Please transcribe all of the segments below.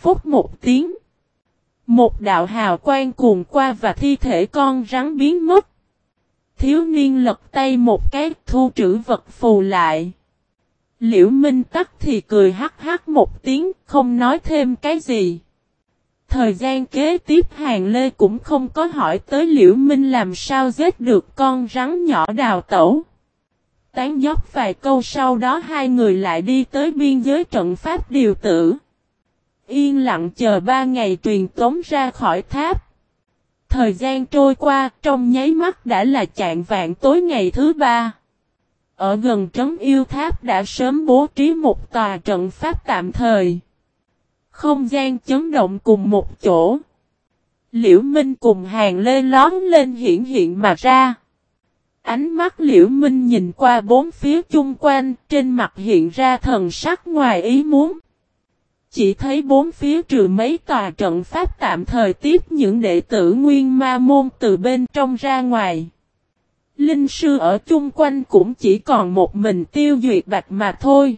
phúc một tiếng. Một đạo hào quang cuồn qua và thi thể con rắn biến mất. Thiếu niên lật tay một cái thu trữ vật phù lại. Liễu Minh Tắc thì cười hắc hắc một tiếng, không nói thêm cái gì. Thời gian kế tiếp Hàng Lê cũng không có hỏi tới Liễu Minh làm sao giết được con rắn nhỏ đào tẩu. Tán dóc vài câu sau đó hai người lại đi tới biên giới trận pháp điều tử. Yên lặng chờ 3 ngày truyền tống ra khỏi tháp. Thời gian trôi qua trong nháy mắt đã là chạng vạng tối ngày thứ 3. Ở gần trấn yêu tháp đã sớm bố trí một tòa trận pháp tạm thời. Không gian chấn động cùng một chỗ. Liễu Minh cùng Hàng Lê lón lên hiện mà ra. Ánh mắt Liễu Minh nhìn qua bốn phía chung quanh, trên mặt hiện ra thần sắc ngoài ý muốn. Chỉ thấy bốn phía trừ mấy tòa trận pháp tạm thời tiếp những đệ tử Nguyên Ma Môn từ bên trong ra ngoài. Linh sư ở chung quanh cũng chỉ còn một mình Tiêu Duyệt Bạch mà thôi.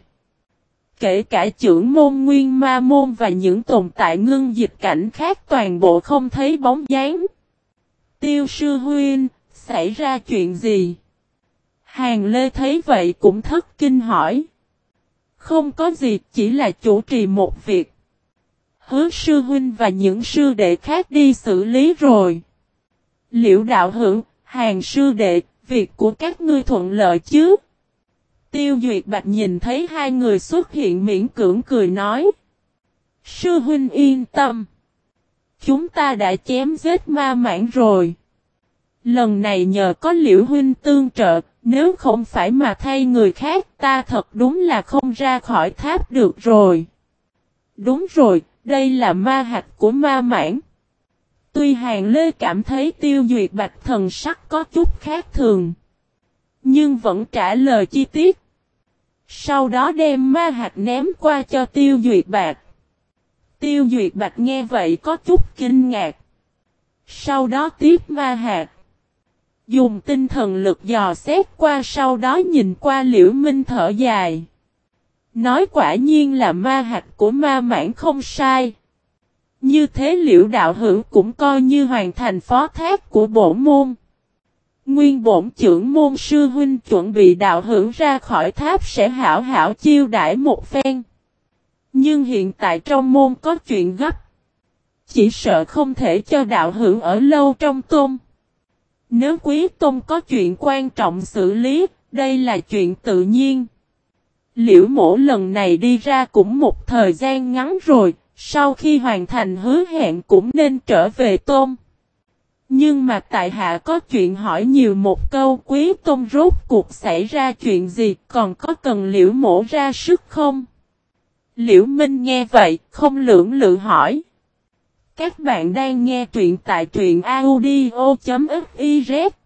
Kể cả trưởng môn Nguyên Ma Môn và những tồn tại ngưng dịch cảnh khác toàn bộ không thấy bóng dáng. Tiêu sư huynh, xảy ra chuyện gì? Hàng Lê thấy vậy cũng thất kinh hỏi. Không có gì, chỉ là chủ trì một việc. Hứa sư huynh và những sư đệ khác đi xử lý rồi. Liễu đạo hữu, Hàng sư đệ, việc của các ngươi thuận lợi chứ? Tiêu Duyệt Bạch nhìn thấy hai người xuất hiện miễn cưỡng cười nói. Sư huynh yên tâm. Chúng ta đã chém giết ma mãng rồi. Lần này nhờ có Liễu huynh tương trợ, nếu không phải mà thay người khác ta thật đúng là không ra khỏi tháp được rồi. Đúng rồi, đây là ma hạch của ma mãng. Tuy Hàng Lê cảm thấy Tiêu Duyệt Bạch thần sắc có chút khác thường, nhưng vẫn trả lời chi tiết. Sau đó đem ma hạch ném qua cho Tiêu Duyệt Bạch. Tiêu Duyệt Bạch nghe vậy có chút kinh ngạc. Sau đó tiếp ma hạch. Dùng tinh thần lực dò xét qua sau đó nhìn qua Liễu Minh thở dài. Nói quả nhiên là ma hạch của ma mãng không sai. Như thế Liễu đạo hữu cũng coi như hoàn thành phó thác của bổn môn. Nguyên bổn trưởng môn sư huynh chuẩn bị đạo hữu ra khỏi tháp sẽ hảo hảo chiêu đãi một phen. Nhưng hiện tại trong môn có chuyện gấp. Chỉ sợ không thể cho đạo hữu ở lâu trong tôn. Nếu quý tôn có chuyện quan trọng xử lý, đây là chuyện tự nhiên. Liễu mổ lần này đi ra cũng một thời gian ngắn rồi, sau khi hoàn thành hứa hẹn cũng nên trở về tôn. Nhưng mà tại hạ có chuyện hỏi nhiều một câu, quý tôn rốt cuộc xảy ra chuyện gì, còn có cần Liễu mổ ra sức không? Liễu Minh nghe vậy, không lưỡng lự hỏi. Các bạn đang nghe truyện tại truyện audio.fiz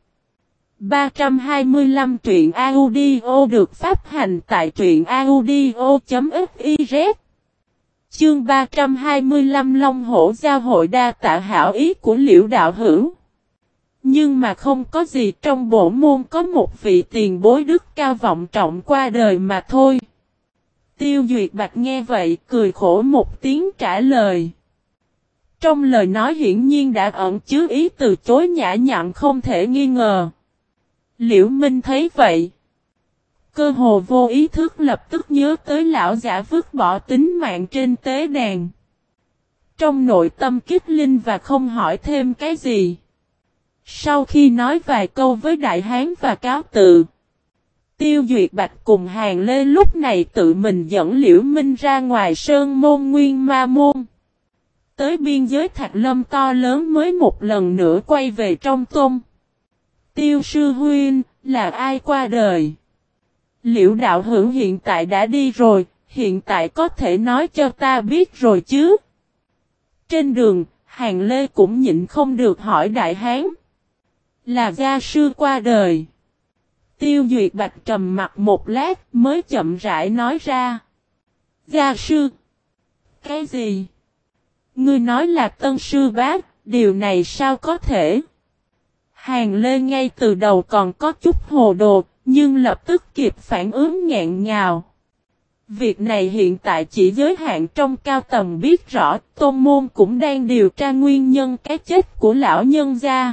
325 truyện audio được phát hành tại truyện audio.fiz. Chương 325 Long Hổ Giao hội đa tạ hảo ý của Liễu đạo hữu. Nhưng mà không có gì, trong bổn môn có một vị tiền bối đức cao vọng trọng qua đời mà thôi. Tiêu Duyệt Bạch nghe vậy cười khổ một tiếng trả lời. Trong lời nói hiển nhiên đã ẩn chứa ý từ chối nhã nhặn không thể nghi ngờ. Liễu Minh thấy vậy, cơ hồ vô ý thức lập tức nhớ tới lão giả vứt bỏ tính mạng trên tế đàn. Trong nội tâm kích linh và không hỏi thêm cái gì. Sau khi nói vài câu với đại hán và cáo từ, Tiêu Duyệt Bạch cùng Hàng Lê lúc này tự mình dẫn Liễu Minh ra ngoài sơn môn Nguyên Ma Môn. Tới biên giới Thạch Lâm to lớn mới một lần nữa quay về trong tôn. Tiêu sư huynh, là ai qua đời? Liễu đạo hữu hiện tại đã đi rồi, hiện tại có thể nói cho ta biết rồi chứ? Trên đường, Hàng Lê cũng nhịn không được hỏi đại hán. Là gia sư qua đời. Tiêu Duyệt Bạch trầm mặt một lát mới chậm rãi nói ra. Gia sư? Cái gì? Ngươi nói là tân sư bác, điều này sao có thể? Hàng Lê ngay từ đầu còn có chút hồ đồ, nhưng lập tức kịp phản ứng nghẹn ngào. Việc này hiện tại chỉ giới hạn trong cao tầng biết rõ, tôn môn cũng đang điều tra nguyên nhân cái chết của lão nhân gia.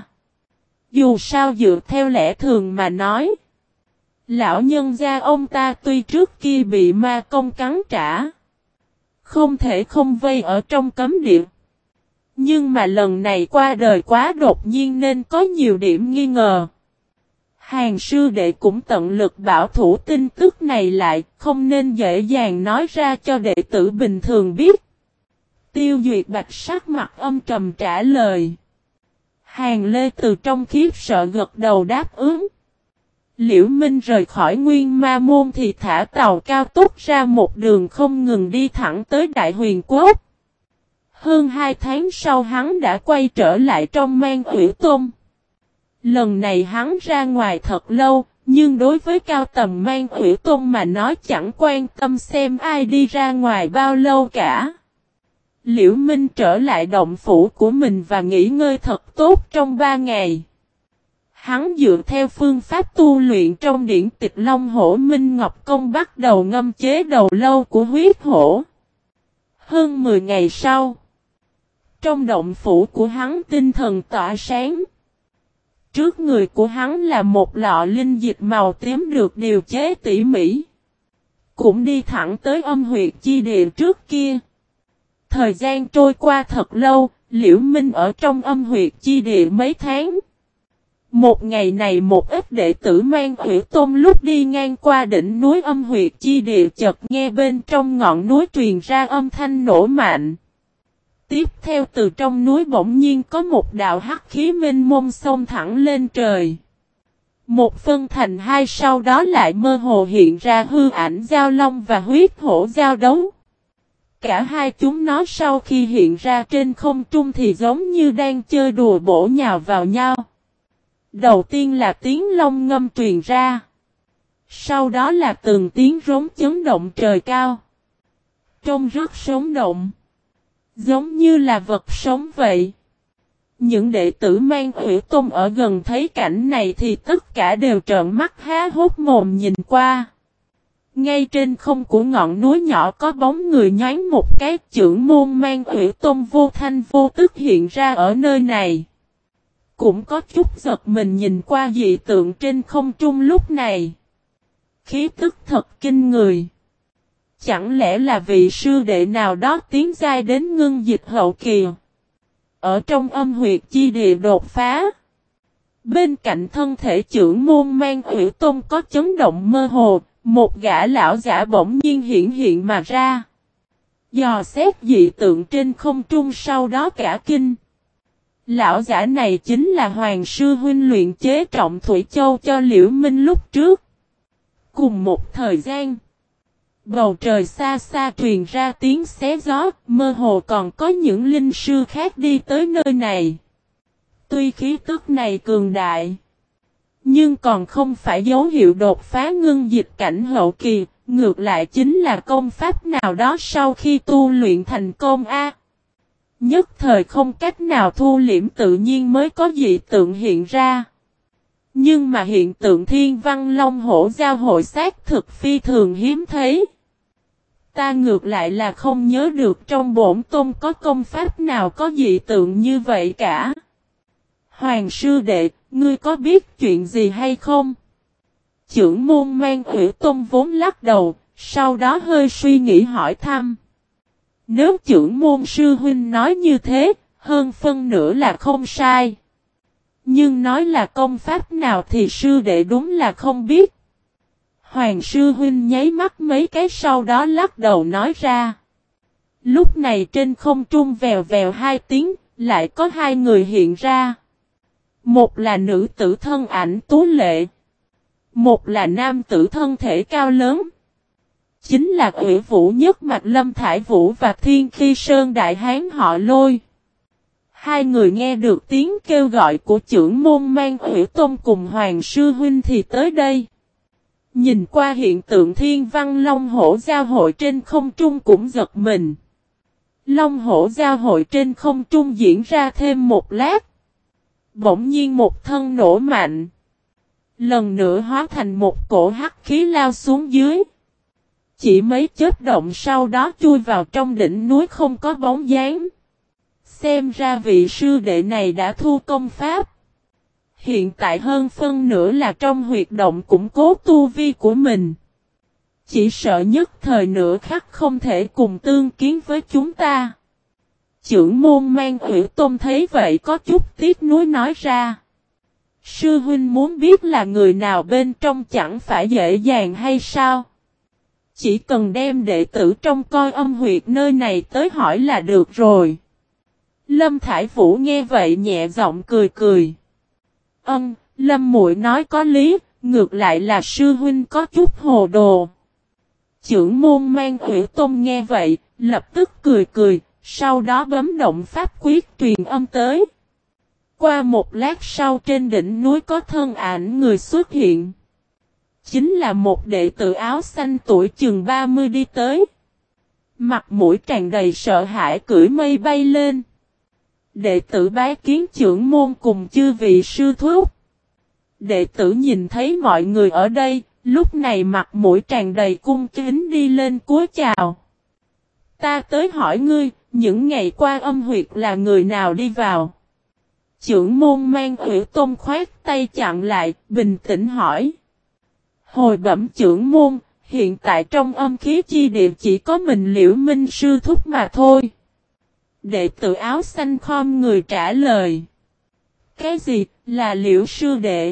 Dù sao dựa theo lẽ thường mà nói, lão nhân gia ông ta tuy trước kia bị ma công cắn trả, không thể không vây ở trong cấm địa. Nhưng mà lần này qua đời quá đột nhiên nên có nhiều điểm nghi ngờ. Hàng sư đệ cũng tận lực bảo thủ tin tức này lại, không nên dễ dàng nói ra cho đệ tử bình thường biết. Tiêu Duyệt Bạch sắc mặt âm trầm trả lời. Hàng Lê từ trong khiếp sợ gật đầu đáp ứng. Liễu Minh rời khỏi Nguyên Ma Môn thì thả tàu cao tốc ra một đường không ngừng đi thẳng tới Đại Huyền Quốc. Hơn 2 tháng sau hắn đã quay trở lại trong Man Uyển Tôn. Lần này hắn ra ngoài thật lâu, nhưng đối với cao tầm Man Uyển Tôn mà nói chẳng quan tâm xem ai đi ra ngoài bao lâu cả. Liễu Minh trở lại động phủ của mình và nghỉ ngơi thật tốt trong 3 ngày. Hắn dựa theo phương pháp tu luyện trong điển tịch Long Hổ Minh Ngọc Công bắt đầu ngâm chế đầu lâu của huyết hổ. Hơn 10 ngày sau, trong động phủ của hắn tinh thần tỏa sáng. Trước người của hắn là một lọ linh dịch màu tím được điều chế tỉ mỉ. Cũng đi thẳng tới âm huyệt chi địa trước kia. Thời gian trôi qua thật lâu, Liễu Minh ở trong âm huyệt chi địa mấy tháng. Một ngày này một ít đệ tử Man Uyển Tôn lúc đi ngang qua đỉnh núi âm huyệt chi địa chợt nghe bên trong ngọn núi truyền ra âm thanh nổ mạnh. Tiếp theo từ trong núi bỗng nhiên có một đạo hắc khí mênh mông xông thẳng lên trời. Một phân thành hai sau đó lại mơ hồ hiện ra hư ảnh giao long và huyết hổ giao đấu. Cả hai chúng nó sau khi hiện ra trên không trung thì giống như đang chơi đùa bổ nhào vào nhau. Đầu tiên là tiếng long ngâm truyền ra. Sau đó là từng tiếng rống chấn động trời cao. Trông rất sống động. Giống như là vật sống vậy. Những đệ tử Man Uyển Tôn ở gần thấy cảnh này thì tất cả đều trợn mắt há hốc mồm nhìn qua. Ngay trên không của ngọn núi nhỏ có bóng người nhoáng một cái, trưởng môn Man Uyển Tôn vô thanh vô tức hiện ra ở nơi này. Cũng có chút giật mình nhìn qua dị tượng trên không trung lúc này. Khí tức thật kinh người. Chẳng lẽ là vị sư đệ nào đó tiến giai đến ngưng dịch hậu kỳ. Ở trong âm huyệt chi địa đột phá. Bên cạnh thân thể trưởng môn Man Uyển Tôn có chấn động mơ hồ, một gã lão giả bỗng nhiên hiện mà ra. Dò xét dị tượng trên không trung sau đó cả kinh. Lão giả này chính là Hoàng sư huynh luyện chế Trọng Thủy Châu cho Liễu Minh lúc trước. Cùng một thời gian, bầu trời xa xa truyền ra tiếng xé gió, mơ hồ còn có những linh sư khác đi tới nơi này. Tuy khí tức này cường đại, nhưng còn không phải dấu hiệu đột phá ngưng dịch cảnh hậu kỳ, ngược lại chính là công pháp nào đó sau khi tu luyện thành công a. Nhất thời không cách nào thu liễm tự nhiên mới có dị tượng hiện ra. Nhưng mà hiện tượng thiên văn long hổ giao hội xác thực phi thường hiếm thấy. Ta ngược lại là không nhớ được trong bổn tôn có công pháp nào có dị tượng như vậy cả. Hoàng sư đệ, ngươi có biết chuyện gì hay không? Chưởng môn Man Uyển Tôn vốn lắc đầu, sau đó hơi suy nghĩ hỏi thăm. Nếu chưởng môn sư huynh nói như thế, hơn phân nửa là không sai. Nhưng nói là công pháp nào thì sư đệ đúng là không biết. Hoàng sư huynh nháy mắt mấy cái sau đó lắc đầu nói ra. Lúc này trên không trung vèo vèo hai tiếng, lại có hai người hiện ra. Một là nữ tử thân ảnh tú lệ. Một là nam tử thân thể cao lớn. Chính là Uyển Vũ Nhất Mạch Lâm Thải Vũ và Thiên Khi Sơn Đại Hán họ Lôi. Hai người nghe được tiếng kêu gọi của chưởng môn Man Uyển Tôn cùng Hoàng sư huynh thì tới đây. Nhìn qua hiện tượng thiên văn long hổ giao hội trên không trung cũng giật mình. Long hổ giao hội trên không trung diễn ra thêm một lát. Bỗng nhiên một thân nổ mạnh. Lần nữa hóa thành một cổ hắc khí lao xuống dưới. Chỉ mấy chớp động sau đó chui vào trong đỉnh núi không có bóng dáng. Xem ra vị sư đệ này đã thu công pháp. Hiện tại hơn phân nửa là trong huyệt động củng cố tu vi của mình. Chỉ sợ nhất thời nửa khắc không thể cùng tương kiến với chúng ta. Chưởng môn Mang Ủy Tôn thấy vậy có chút tiếc nuối nói ra. Sư huynh muốn biết là người nào bên trong chẳng phải dễ dàng hay sao? Chỉ cần đem đệ tử trong coi âm huyệt nơi này tới hỏi là được rồi. Lâm Thải Vũ nghe vậy nhẹ giọng cười cười. Lâm muội nói có lý, ngược lại là sư huynh có chút hồ đồ. Chưởng môn Mang Ủy Tôn nghe vậy, lập tức cười cười, sau đó bấm động pháp quyết truyền âm tới. Qua một lát sau trên đỉnh núi có thân ảnh người xuất hiện. Chính là một đệ tử áo xanh tuổi chừng 30 đi tới. Mặt mũi tràn đầy sợ hãi cưỡi mây bay lên. Đệ tử bái kiến chưởng môn cùng chư vị sư thúc. Đệ tử nhìn thấy mọi người ở đây, lúc này mặt mũi tràn đầy cung kính đi lên cúi chào. Ta tới hỏi ngươi, những ngày qua âm huyệt là người nào đi vào? Chưởng môn Mang Ủy Tôn khoát tay chặn lại, bình tĩnh hỏi. Hồi bẩm chưởng môn, hiện tại trong âm khí chi địa chỉ có mình Liễu Minh sư thúc mà thôi. Đệ tử áo xanh khom người trả lời. Cái gì, là Liễu sư đệ?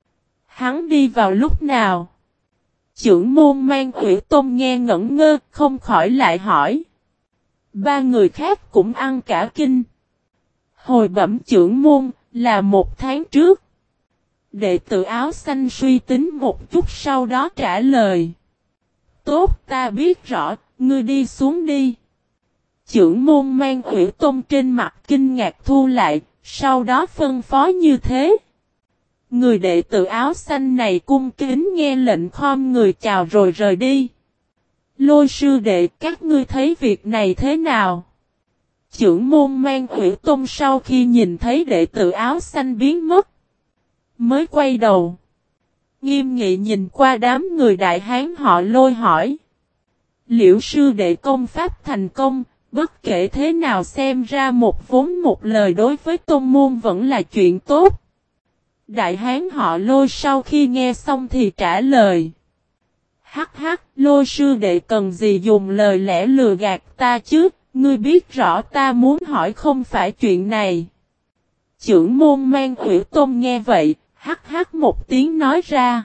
Hắn đi vào lúc nào? Chưởng môn Mang Ủy Tôn nghe ngẩn ngơ, không khỏi lại hỏi. Ba người khác cũng ăn cả kinh. Hồi bẩm chưởng môn, là một tháng trước. Đệ tử áo xanh suy tính một chút sau đó trả lời. Tốt, ta biết rõ, ngươi đi xuống đi. Chưởng môn Mang Ủy Tôn trên mặt kinh ngạc thu lại, sau đó phân phó như thế. Người đệ tử áo xanh này cung kính nghe lệnh khom người chào rồi rời đi. Lôi sư đệ, các ngươi thấy việc này thế nào? Chưởng môn Mang Ủy Tôn sau khi nhìn thấy đệ tử áo xanh biến mất, mới quay đầu. Nghiêm nghị nhìn qua đám người đại hán họ Lôi hỏi. Liễu sư đệ công pháp thành công, bất kể thế nào xem ra một vốn một lời đối với tôn môn vẫn là chuyện tốt. Đại hán họ Lôi sau khi nghe xong thì trả lời. Hắc hắc, Lôi sư đệ cần gì dùng lời lẽ lừa gạt ta chứ, ngươi biết rõ ta muốn hỏi không phải chuyện này. Chưởng môn Mang Ủy Tôn nghe vậy, hắc hắc một tiếng nói ra.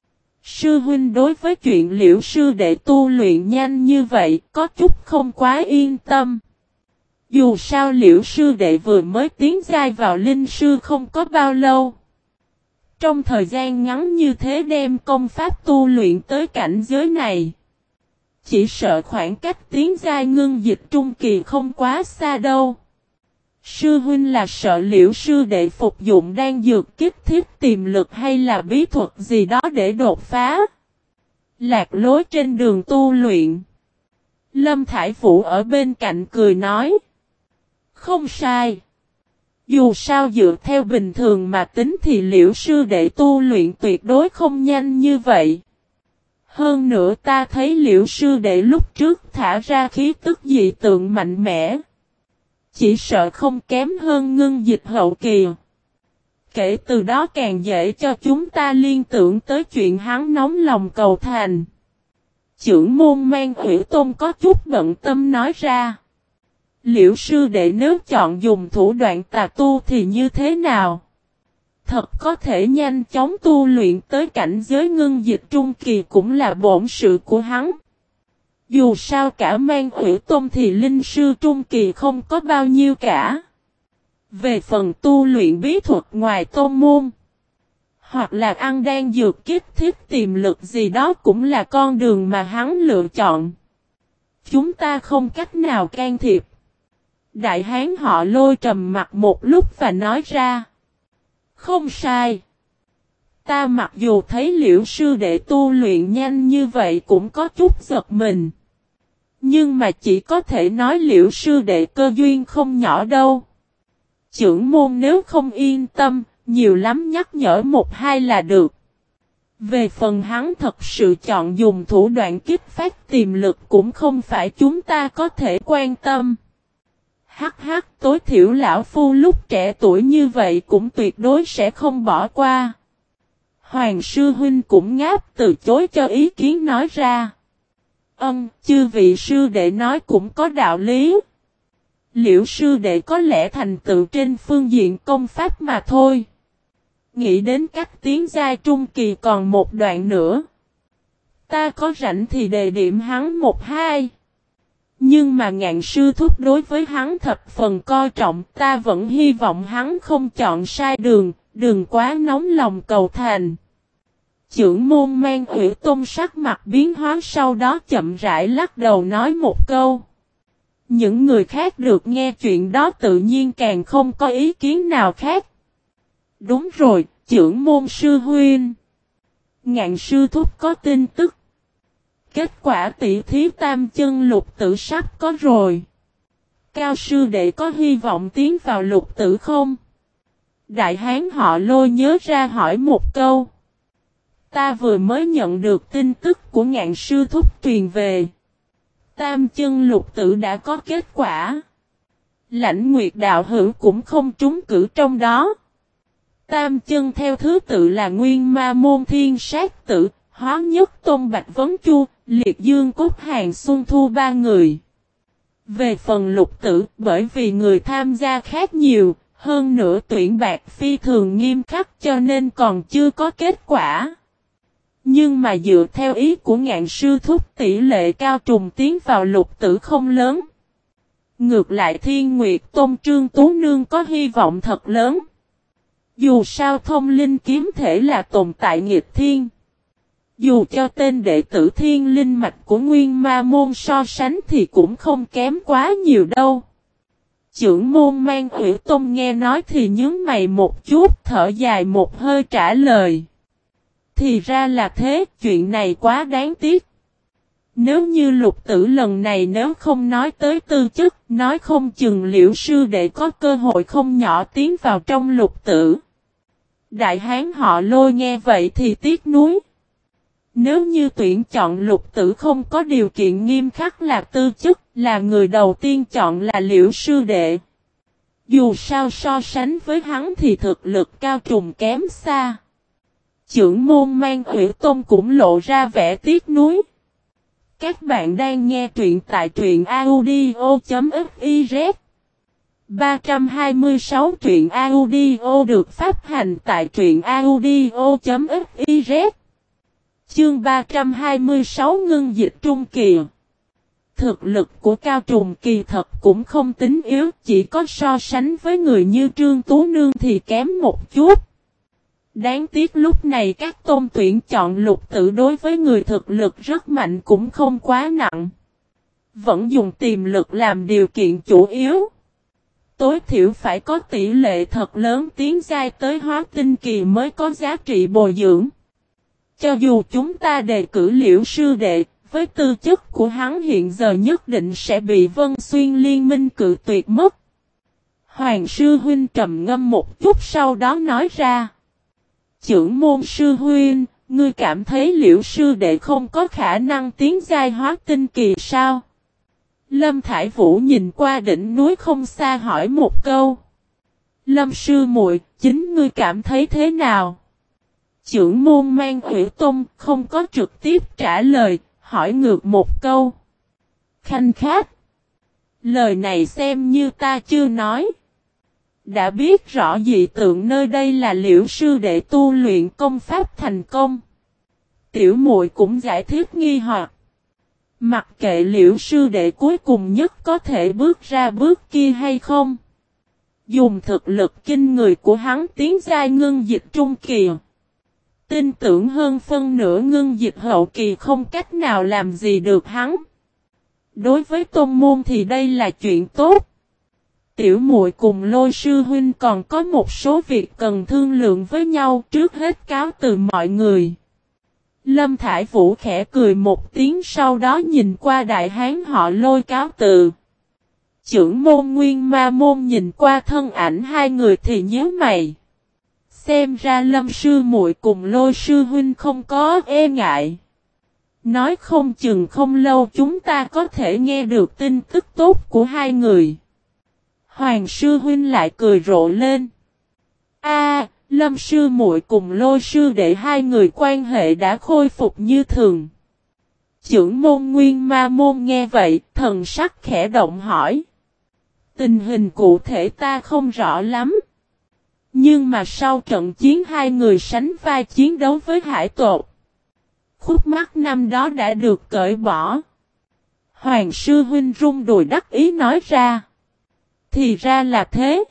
Sư huynh đối với chuyện Liễu sư đệ tu luyện nhanh như vậy, có chút không quá yên tâm. Dù sao Liễu sư đệ vừa mới tiến giai vào linh sư không có bao lâu. Trong thời gian ngắn như thế đem công pháp tu luyện tới cảnh giới này. Chỉ sợ khoảng cách tiến giai ngưng dịch trung kỳ không quá xa đâu. Sư huynh là sợ Liễu sư đệ phục dụng đan dược kích thiết tiềm lực hay là bí thuật gì đó để đột phá. Lạc lối trên đường tu luyện. Lâm Thải Vũ ở bên cạnh cười nói. Không sai. Dù sao dựa theo bình thường mà tính thì Liễu sư đệ tu luyện tuyệt đối không nhanh như vậy. Hơn nữa ta thấy Liễu sư đệ lúc trước thả ra khí tức dị tượng mạnh mẽ. Chỉ sợ không kém hơn ngưng dịch hậu kỳ. Kể từ đó càng dễ cho chúng ta liên tưởng tới chuyện hắn nóng lòng cầu thành. Chưởng môn Mang Ủy Tôn có chút bận tâm nói ra. Liễu sư đệ nếu chọn dùng thủ đoạn tà tu thì như thế nào? Thật có thể nhanh chóng tu luyện tới cảnh giới ngưng dịch trung kỳ cũng là bổn sự của hắn. Dù sao cả Mang Ủy Tôn thì linh sư trung kỳ không có bao nhiêu cả. Về phần tu luyện bí thuật ngoài tôn môn, hoặc là ăn đan dược kích thiết tiềm lực gì đó cũng là con đường mà hắn lựa chọn. Chúng ta không cách nào can thiệp. Đại hán họ Lôi trầm mặt một lúc và nói ra. Không sai. Ta mặc dù thấy Liễu sư đệ tu luyện nhanh như vậy cũng có chút giật mình. Nhưng mà chỉ có thể nói Liễu sư đệ cơ duyên không nhỏ đâu. Chưởng môn nếu không yên tâm, nhiều lắm nhắc nhở một hai là được. Về phần hắn thật sự chọn dùng thủ đoạn kích phát tiềm lực cũng không phải chúng ta có thể quan tâm. Hắc hắc, tối thiểu lão phu lúc trẻ tuổi như vậy cũng tuyệt đối sẽ không bỏ qua. Hoàng sư huynh cũng ngáp từ chối cho ý kiến nói ra. Chư vị sư đệ nói cũng có đạo lý. Liễu sư đệ có lẽ thành tựu trên phương diện công pháp mà thôi. Nghĩ đến cách tiến giai trung kỳ còn một đoạn nữa. Ta có rảnh thì đề điểm hắn 1-2. Nhưng mà Ngạn sư thúc đối với hắn thập phần coi trọng, ta vẫn hy vọng hắn không chọn sai đường, đừng quá nóng lòng cầu thành. Chưởng môn Mang Ủy Tôn sắc mặt biến hóa, sau đó chậm rãi lắc đầu nói một câu. Những người khác được nghe chuyện đó tự nhiên càng không có ý kiến nào khác. Đúng rồi, chưởng môn sư huynh. Ngạn sư thúc có tin tức. Kết quả tỷ thí tam chân lục tử sắp có rồi. Cao sư đệ có hy vọng tiến vào lục tử không? Đại hán họ Lôi nhớ ra hỏi một câu. Ta vừa mới nhận được tin tức của Ngạn sư thúc truyền về. Tam chân lục tử đã có kết quả. Lãnh Nguyệt đạo hữu cũng không trúng cử trong đó. Tam chân theo thứ tự là Nguyên Ma Môn Thiên Sát Tử, Hóa Nhất Tôn Bạch Vấn Chu, Liệt Dương Cốt Hàng Xuân Thu ba người. Về phần lục tử, bởi vì người tham gia khác nhiều, hơn nữa tuyển bạc phi thường nghiêm khắc cho nên còn chưa có kết quả. Nhưng mà dựa theo ý của Ngạn sư thúc, tỷ lệ cao trùng tiến vào lục tử không lớn. Ngược lại Thiên Nguyệt Tôn Trương Tú Nương có hy vọng thật lớn. Dù sao thông linh kiếm thể là tồn tại nghịch thiên. Dù cho tên đệ tử thiên linh mạch của Nguyên Ma Môn so sánh thì cũng không kém quá nhiều đâu. Chưởng môn Mang Ủy Tôn nghe nói thì nhướng mày một chút, thở dài một hơi trả lời. Thì ra là thế, chuyện này quá đáng tiếc. Nếu như lục tử lần này nếu không nói tới tư chất, nói không chừng Liễu sư đệ có cơ hội không nhỏ tiến vào trong lục tử. Đại hán họ Lôi nghe vậy thì tiếc nuối. Nếu như tuyển chọn lục tử không có điều kiện nghiêm khắc là tư chất, là người đầu tiên chọn là Liễu sư đệ. Dù sao so sánh với hắn thì thực lực cao trùng kém xa. Chưởng môn Mang Ủy Tôn cũng lộ ra vẻ tiếc nuối. Các bạn đang nghe truyện tại truyện audio.fiz 326 truyện audio được phát hành tại truyện audio.fiz. Chương 326 ngưng dịch trung kỳ. Thực lực của Cao Trùng kỳ thật cũng không tính yếu, chỉ có so sánh với người như Trương Tú Nương thì kém một chút. Đáng tiếc lúc này các tôn tuyển chọn lục tử đối với người thực lực rất mạnh cũng không quá nặng. Vẫn dùng tiềm lực làm điều kiện chủ yếu. Tối thiểu phải có tỷ lệ thật lớn tiến giai tới hóa tinh kỳ mới có giá trị bồi dưỡng. Cho dù chúng ta đề cử Liễu sư đệ, với tư chất của hắn hiện giờ nhất định sẽ bị Vân Xuyên liên minh cự tuyệt mất. Hoàng sư huynh trầm ngâm một chút sau đó nói ra. Chưởng môn sư huynh, ngươi cảm thấy Liễu sư đệ không có khả năng tiến giai hóa tinh kỳ sao? Lâm Thải Vũ nhìn qua đỉnh núi không xa hỏi một câu. Lâm sư muội, chính ngươi cảm thấy thế nào? Chưởng môn Mang Ủy Tôn không có trực tiếp trả lời, hỏi ngược một câu. Khanh khách. Lời này xem như ta chưa nói. Đã biết rõ dị tượng nơi đây là Liễu sư đệ tu luyện công pháp thành công. Tiểu muội cũng giải thích nghi hoặc. Mặc kệ Liễu sư đệ cuối cùng nhất có thể bước ra bước kia hay không. Dùng thực lực kinh người của hắn tiến giai ngưng dịch trung kỳ. Tin tưởng hơn phân nửa ngưng dịch hậu kỳ không cách nào làm gì được hắn. Đối với tôn môn thì đây là chuyện tốt. Tiểu muội cùng Lôi sư huynh còn có một số việc cần thương lượng với nhau, trước hết cáo từ mọi người. Lâm Thải Vũ khẽ cười một tiếng sau đó nhìn qua đại hán họ Lôi cáo từ. Chưởng môn Nguyên Ma môn nhìn qua thân ảnh hai người thì nhíu mày. Xem ra Lâm sư muội cùng Lôi sư huynh không có e ngại. Nói không chừng không lâu chúng ta có thể nghe được tin tức tốt của hai người. Hoàng sư huynh lại cười rộ lên. Lâm sư muội cùng Lôi sư đệ hai người quan hệ đã khôi phục như thường. Chưởng môn Nguyên Ma môn nghe vậy, thần sắc khẽ động hỏi. Tình hình cụ thể ta không rõ lắm. Nhưng mà sau trận chiến hai người sánh vai chiến đấu với hải tột. Khúc mắc năm đó đã được cởi bỏ. Hoàng sư huynh rung đùi đắc ý nói ra. Thì ra là thế.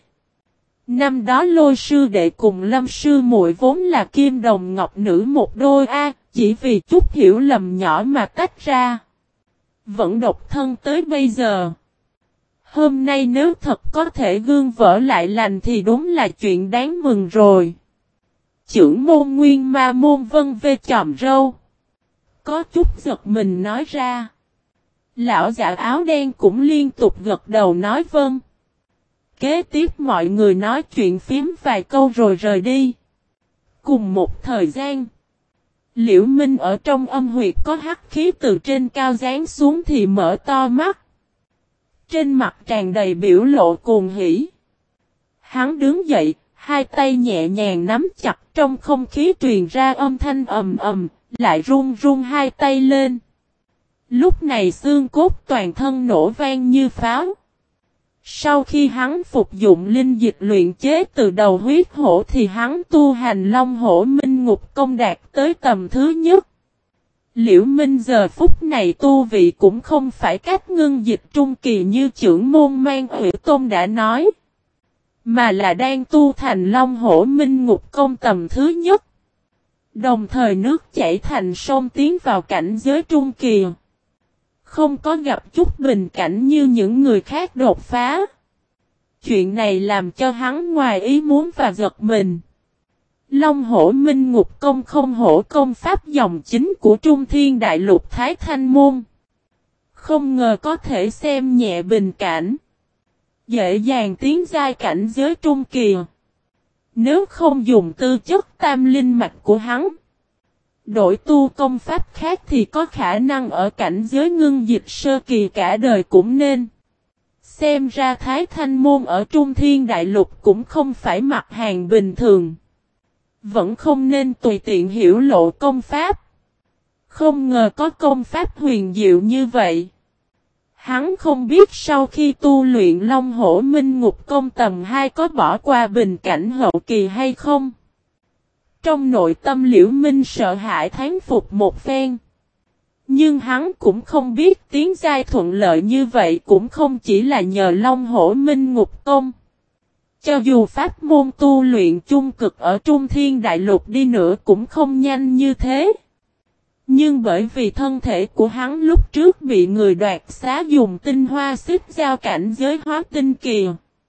Năm đó Lôi sư đệ cùng Lâm sư muội vốn là kim đồng ngọc nữ một đôi chỉ vì chút hiểu lầm nhỏ mà tách ra. Vẫn độc thân tới bây giờ. Hôm nay nếu thật có thể gương vỡ lại lành thì đúng là chuyện đáng mừng rồi. Chưởng môn Nguyên Ma môn vân vê chòm râu. Có chút giật mình nói ra. Lão giả áo đen cũng liên tục gật đầu nói vâng. Kế tiếp mọi người nói chuyện phím vài câu rồi rời đi. Cùng một thời gian, Liễu Minh ở trong âm huyệt có hắc khí từ trên cao giáng xuống thì mở to mắt. Trên mặt tràn đầy biểu lộ cuồng hỉ. Hắn đứng dậy, hai tay nhẹ nhàng nắm chặt, trong không khí truyền ra âm thanh ầm ầm, lại run run hai tay lên. Lúc này xương cốt toàn thân nổ vang như pháo. Sau khi hắn phục dụng linh dịch luyện chế từ đầu huyết hổ thì hắn tu hành Long Hổ Minh Ngục Công đạt tới tầm thứ nhất. Liễu Minh giờ phút này tu vị cũng không phải cách ngưng dịch trung kỳ như chưởng môn Mang Huệ Tôn đã nói, mà là đang tu thành Long Hổ Minh Ngục Công tầm thứ nhất. Đồng thời nước chảy thành sông tiến vào cảnh giới trung kỳ. Không có gặp chút bình cảnh như những người khác đột phá. Chuyện này làm cho hắn ngoài ý muốn và giật mình. Long Hổ Minh Ngục Công không hổ công pháp dòng chính của Trung Thiên Đại Lục Thái Thanh Môn. Không ngờ có thể xem nhẹ bình cảnh. Dễ dàng tiến giai cảnh giới trung kỳ. Nếu không dùng tư chất tam linh mạch của hắn, đổi tu công pháp khác thì có khả năng ở cảnh giới ngưng dịch sơ kỳ cả đời cũng nên. Xem ra Thái Thanh Môn ở Trung Thiên Đại Lục cũng không phải mặt hàng bình thường. Vẫn không nên tùy tiện hiểu lộ công pháp. Không ngờ có công pháp huyền diệu như vậy. Hắn không biết sau khi tu luyện Long Hổ Minh Ngục Công tầng 2 có bỏ qua bình cảnh hậu kỳ hay không. Trong nội tâm Liễu Minh sợ hãi thán phục một phen. Nhưng hắn cũng không biết tiến giai thuận lợi như vậy cũng không chỉ là nhờ Long Hổ Minh Ngục Công. Cho dù pháp môn tu luyện chung cực ở Trung Thiên Đại Lục đi nữa cũng không nhanh như thế. Nhưng bởi vì thân thể của hắn lúc trước bị người đoạt xá dùng tinh hoa xích giao cảnh giới hóa tinh kỳ.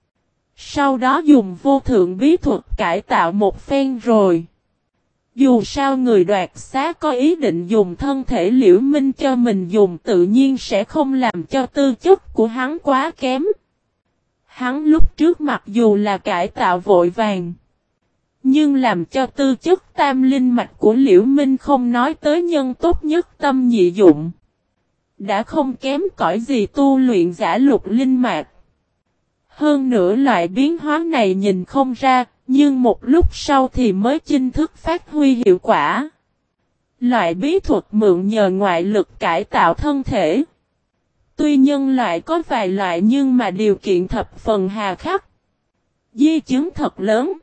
Sau đó dùng vô thượng bí thuật cải tạo một phen rồi. Dù sao người đoạt xá có ý định dùng thân thể Liễu Minh cho mình dùng tự nhiên sẽ không làm cho tư chất của hắn quá kém. Hắn lúc trước mặc dù là cải tạo vội vàng, nhưng làm cho tư chất tam linh mạch của Liễu Minh không nói tới nhân tốt nhất tâm nhị dụng. Đã không kém cỏi gì tu luyện giả lục linh mạch. Hơn nữa loại biến hóa này nhìn không ra, nhưng một lúc sau thì mới chính thức phát huy hiệu quả. Loại bí thuật mượn nhờ ngoại lực cải tạo thân thể. Tuy nhân loại có vài loại nhưng mà điều kiện thập phần hà khắc. Di chứng thật lớn.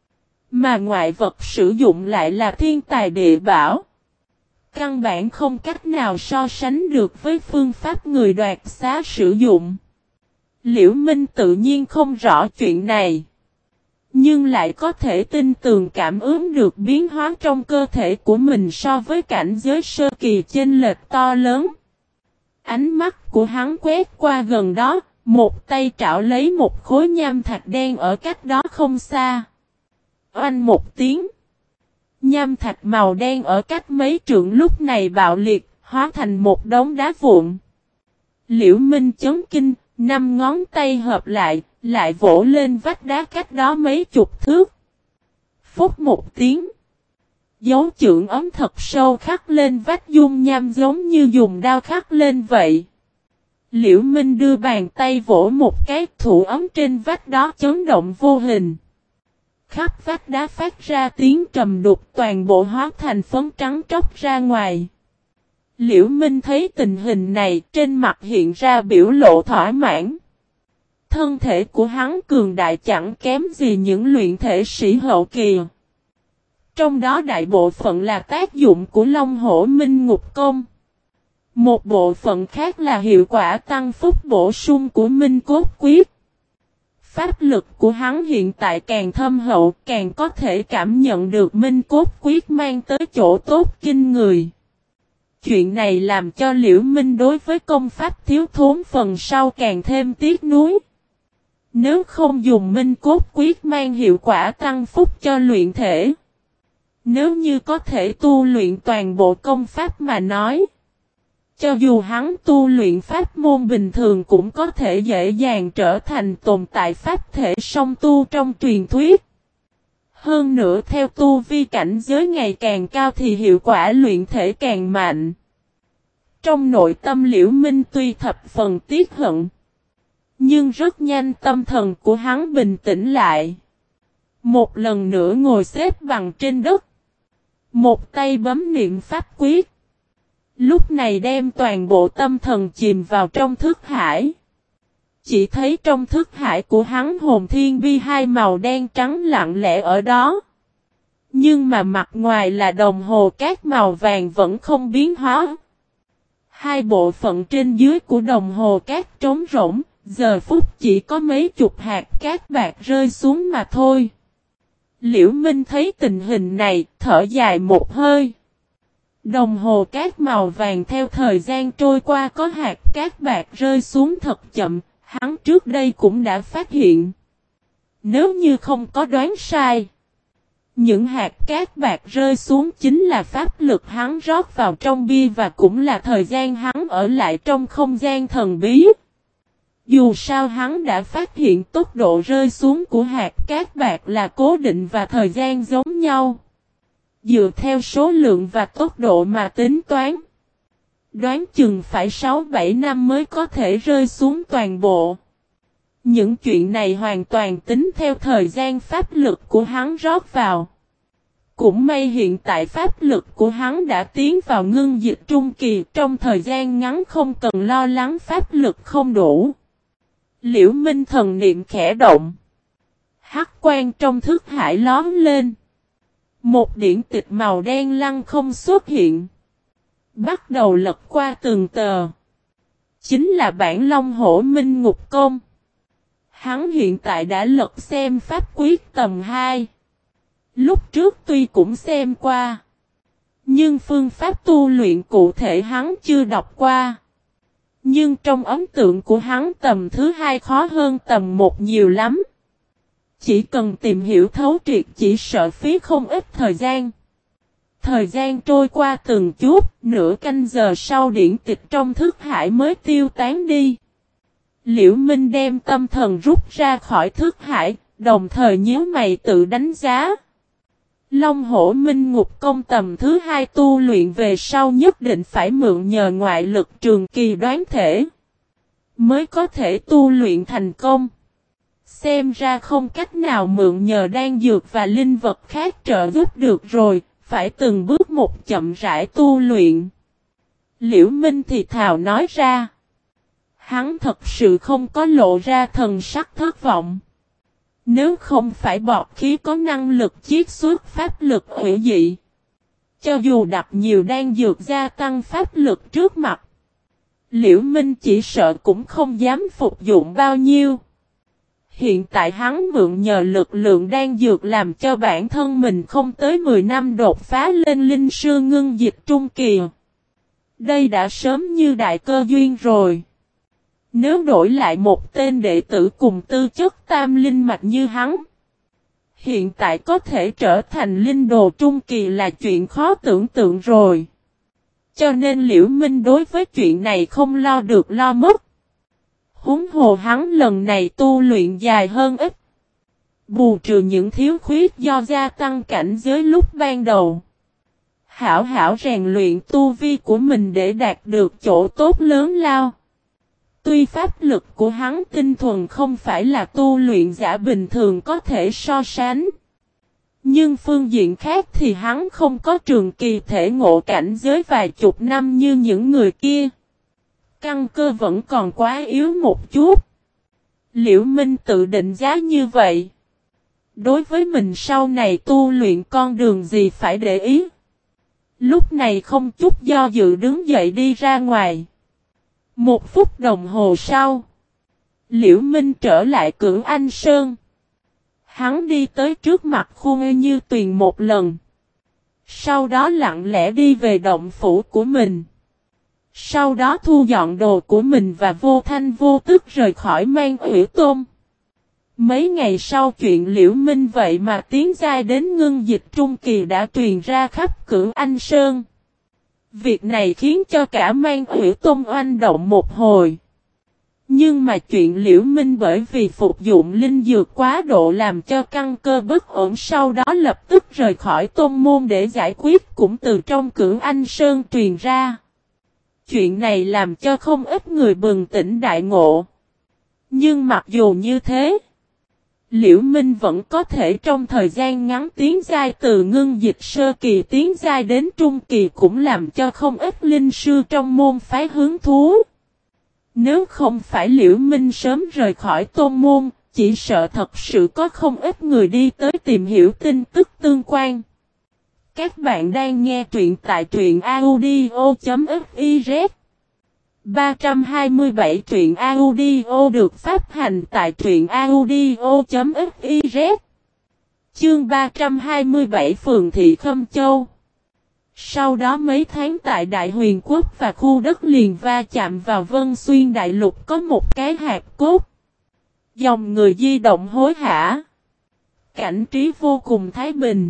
Mà ngoại vật sử dụng lại là thiên tài địa bảo. Căn bản không cách nào so sánh được với phương pháp người đoạt xá sử dụng. Liễu Minh tự nhiên không rõ chuyện này. Nhưng lại có thể tin tưởng cảm ứng được biến hóa trong cơ thể của mình so với cảnh giới sơ kỳ chênh lệch to lớn. Ánh mắt của hắn quét qua gần đó, một tay trảo lấy một khối nham thạch đen ở cách đó không xa. Oanh một tiếng. Nham thạch màu đen ở cách mấy trượng lúc này bạo liệt, hóa thành một đống đá vụn. Liễu Minh chấn kinh, 5 ngón tay hợp lại vỗ lên vách đá cách đó mấy chục thước. phúc một tiếng. Dấu chưởng ấm thật sâu khắc lên vách dung nham giống như dùng đao khắc lên vậy. Liễu Minh đưa bàn tay vỗ một cái, thủ ấm trên vách đó chấn động vô hình. Khắp vách đá phát ra tiếng trầm đục, toàn bộ hóa thành phấn trắng tróc ra ngoài. Liễu Minh thấy tình hình này, trên mặt hiện ra biểu lộ thỏa mãn. Thân thể của hắn cường đại chẳng kém gì những luyện thể sĩ hậu kỳ. Trong đó đại bộ phận là tác dụng của Long Hổ Minh Ngục Công. Một bộ phận khác là hiệu quả tăng phúc bổ sung của Minh Cốt Quyết. Pháp lực của hắn hiện tại càng thâm hậu, càng có thể cảm nhận được Minh Cốt Quyết mang tới chỗ tốt kinh người. Chuyện này làm cho Liễu Minh đối với công pháp thiếu thốn phần sau càng thêm tiếc nuối. Nếu không dùng Minh Cốt Quyết mang hiệu quả tăng phúc cho luyện thể. Nếu như có thể tu luyện toàn bộ công pháp mà nói. Cho dù hắn tu luyện pháp môn bình thường cũng có thể dễ dàng trở thành tồn tại pháp thể song tu trong truyền thuyết. Hơn nữa theo tu vi cảnh giới ngày càng cao thì hiệu quả luyện thể càng mạnh. Trong nội tâm Liễu Minh tuy thập phần tiếc hận. Nhưng rất nhanh tâm thần của hắn bình tĩnh lại. Một lần nữa ngồi xếp bằng trên đất. Một tay bấm niệm pháp quyết. Lúc này đem toàn bộ tâm thần chìm vào trong thức hải. Chỉ thấy trong thức hải của hắn hồn thiên bi hai màu đen trắng lặng lẽ ở đó. Nhưng mà mặt ngoài là đồng hồ cát màu vàng vẫn không biến hóa. Hai bộ phận trên dưới của đồng hồ cát trống rỗng, giờ phút chỉ có mấy chục hạt cát bạc rơi xuống mà thôi. Liễu Minh thấy tình hình này, thở dài một hơi. Đồng hồ cát màu vàng theo thời gian trôi qua có hạt cát bạc rơi xuống thật chậm, hắn trước đây cũng đã phát hiện. Nếu như không có đoán sai, những hạt cát bạc rơi xuống chính là pháp lực hắn rót vào trong bia và cũng là thời gian hắn ở lại trong không gian thần bí. Dù sao hắn đã phát hiện tốc độ rơi xuống của hạt cát bạc là cố định và thời gian giống nhau. Dựa theo số lượng và tốc độ mà tính toán. Đoán chừng phải 6-7 năm mới có thể rơi xuống toàn bộ. Những chuyện này hoàn toàn tính theo thời gian pháp lực của hắn rót vào. Cũng may hiện tại pháp lực của hắn đã tiến vào ngưng dịch trung kỳ, trong thời gian ngắn không cần lo lắng pháp lực không đủ. Liễu Minh thần niệm khẽ động. Hắc quang trong thức hải lóm lên. Một điển tịch màu đen lăng không xuất hiện. Bắt đầu lật qua từng tờ. Chính là bản Long Hổ Minh Ngục Công. Hắn hiện tại đã lật xem pháp quyết tầm 2. Lúc trước tuy cũng xem qua. Nhưng phương pháp tu luyện cụ thể hắn chưa đọc qua. Nhưng trong ấn tượng của hắn tầm thứ 2 khó hơn tầm 1 nhiều lắm. Chỉ cần tìm hiểu thấu triệt chỉ sợ phí không ít thời gian. Thời gian trôi qua từng chút, nửa canh giờ sau điển tịch trong thức hải mới tiêu tán đi. Liễu Minh đem tâm thần rút ra khỏi thức hải, đồng thời nhíu mày tự đánh giá. Long Hổ Minh Ngục Công tầm thứ 2 tu luyện về sau nhất định phải mượn nhờ ngoại lực trường kỳ đoán thể. Mới có thể tu luyện thành công. Xem ra không cách nào mượn nhờ đan dược và linh vật khác trợ giúp được rồi, phải từng bước một chậm rãi tu luyện. Liễu Minh thì thào nói ra. Hắn thật sự không có lộ ra thần sắc thất vọng. Nếu không phải bọt khí có năng lực chiết xuất pháp lực hủy dị. Cho dù đặt nhiều đan dược gia tăng pháp lực trước mặt. Liễu Minh chỉ sợ cũng không dám phục dụng bao nhiêu. Hiện tại hắn mượn nhờ lực lượng đan dược làm cho bản thân mình không tới 10 năm đột phá lên linh sư ngưng dịch trung kỳ. Đây đã sớm như đại cơ duyên rồi. Nếu đổi lại một tên đệ tử cùng tư chất tam linh mạch như hắn. Hiện tại có thể trở thành linh đồ trung kỳ là chuyện khó tưởng tượng rồi. Cho nên Liễu Minh đối với chuyện này không lo được lo mất. Huống hồ hắn lần này tu luyện dài hơn ít. Bù trừ những thiếu khuyết do gia tăng cảnh giới lúc ban đầu. Hảo hảo rèn luyện tu vi của mình để đạt được chỗ tốt lớn lao. Tuy pháp lực của hắn tinh thuần không phải là tu luyện giả bình thường có thể so sánh. Nhưng phương diện khác thì hắn không có trường kỳ thể ngộ cảnh giới vài chục năm như những người kia. Căn cơ vẫn còn quá yếu một chút. Liễu Minh tự định giá như vậy. Đối với mình sau này tu luyện con đường gì phải để ý. Lúc này không chút do dự đứng dậy đi ra ngoài. 1 phút đồng hồ sau. Liễu Minh trở lại Cưỡng Anh Sơn. Hắn đi tới trước mặt Khu Như Tuyền một lần. Sau đó lặng lẽ đi về động phủ của mình. Sau đó thu dọn đồ của mình và vô thanh vô tức rời khỏi Mang Ủy Tôn. Mấy ngày sau chuyện Liễu Minh vậy mà tiến giai đến ngưng dịch trung kỳ đã truyền ra khắp Cưỡng Anh Sơn. Việc này khiến cho cả Mang Ủy Tôn oanh động một hồi. Nhưng mà chuyện Liễu Minh bởi vì phục dụng linh dược quá độ làm cho căn cơ bất ổn sau đó lập tức rời khỏi tôn môn để giải quyết cũng từ trong Cưỡng Anh Sơn truyền ra. Chuyện này làm cho không ít người bừng tỉnh đại ngộ. Nhưng mặc dù như thế, Liễu Minh vẫn có thể trong thời gian ngắn tiến giai từ ngưng dịch sơ kỳ tiến giai đến trung kỳ cũng làm cho không ít linh sư trong môn phái hứng thú. Nếu không phải Liễu Minh sớm rời khỏi tôn môn, chỉ sợ thật sự có không ít người đi tới tìm hiểu tin tức tương quan. Các bạn đang nghe truyện tại truyện audio.fiz 327 truyện audio được phát hành tại truyện audio.fiz. Chương 327 Phường Thị Khâm Châu. Sau đó mấy tháng tại Đại Huyền Quốc và khu đất liền va chạm vào Vân Xuyên Đại Lục có một cái hạt cốt. Dòng người di động hối hả. Cảnh trí vô cùng thái bình.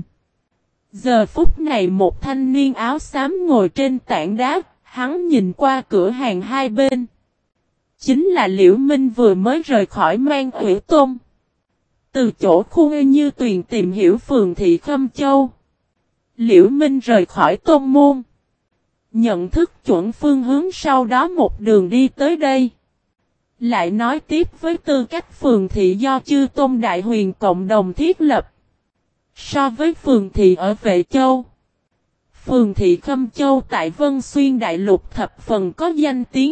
Giờ phút này một thanh niên áo xám ngồi trên tảng đá, hắn nhìn qua cửa hàng hai bên. Chính là Liễu Minh vừa mới rời khỏi Mang Ủy Tôn. Từ chỗ Khu Như Tuyền tìm hiểu phường Thị Khâm Châu. Liễu Minh rời khỏi tôn môn. Nhận thức chuẩn phương hướng sau đó một đường đi tới đây. Lại nói tiếp với tư cách phường thị do chư tôn đại huyền cộng đồng thiết lập. So với phường thị ở Vệ Châu, phường thị Khâm Châu tại Vân Xuyên Đại Lục thập phần có danh tiếng.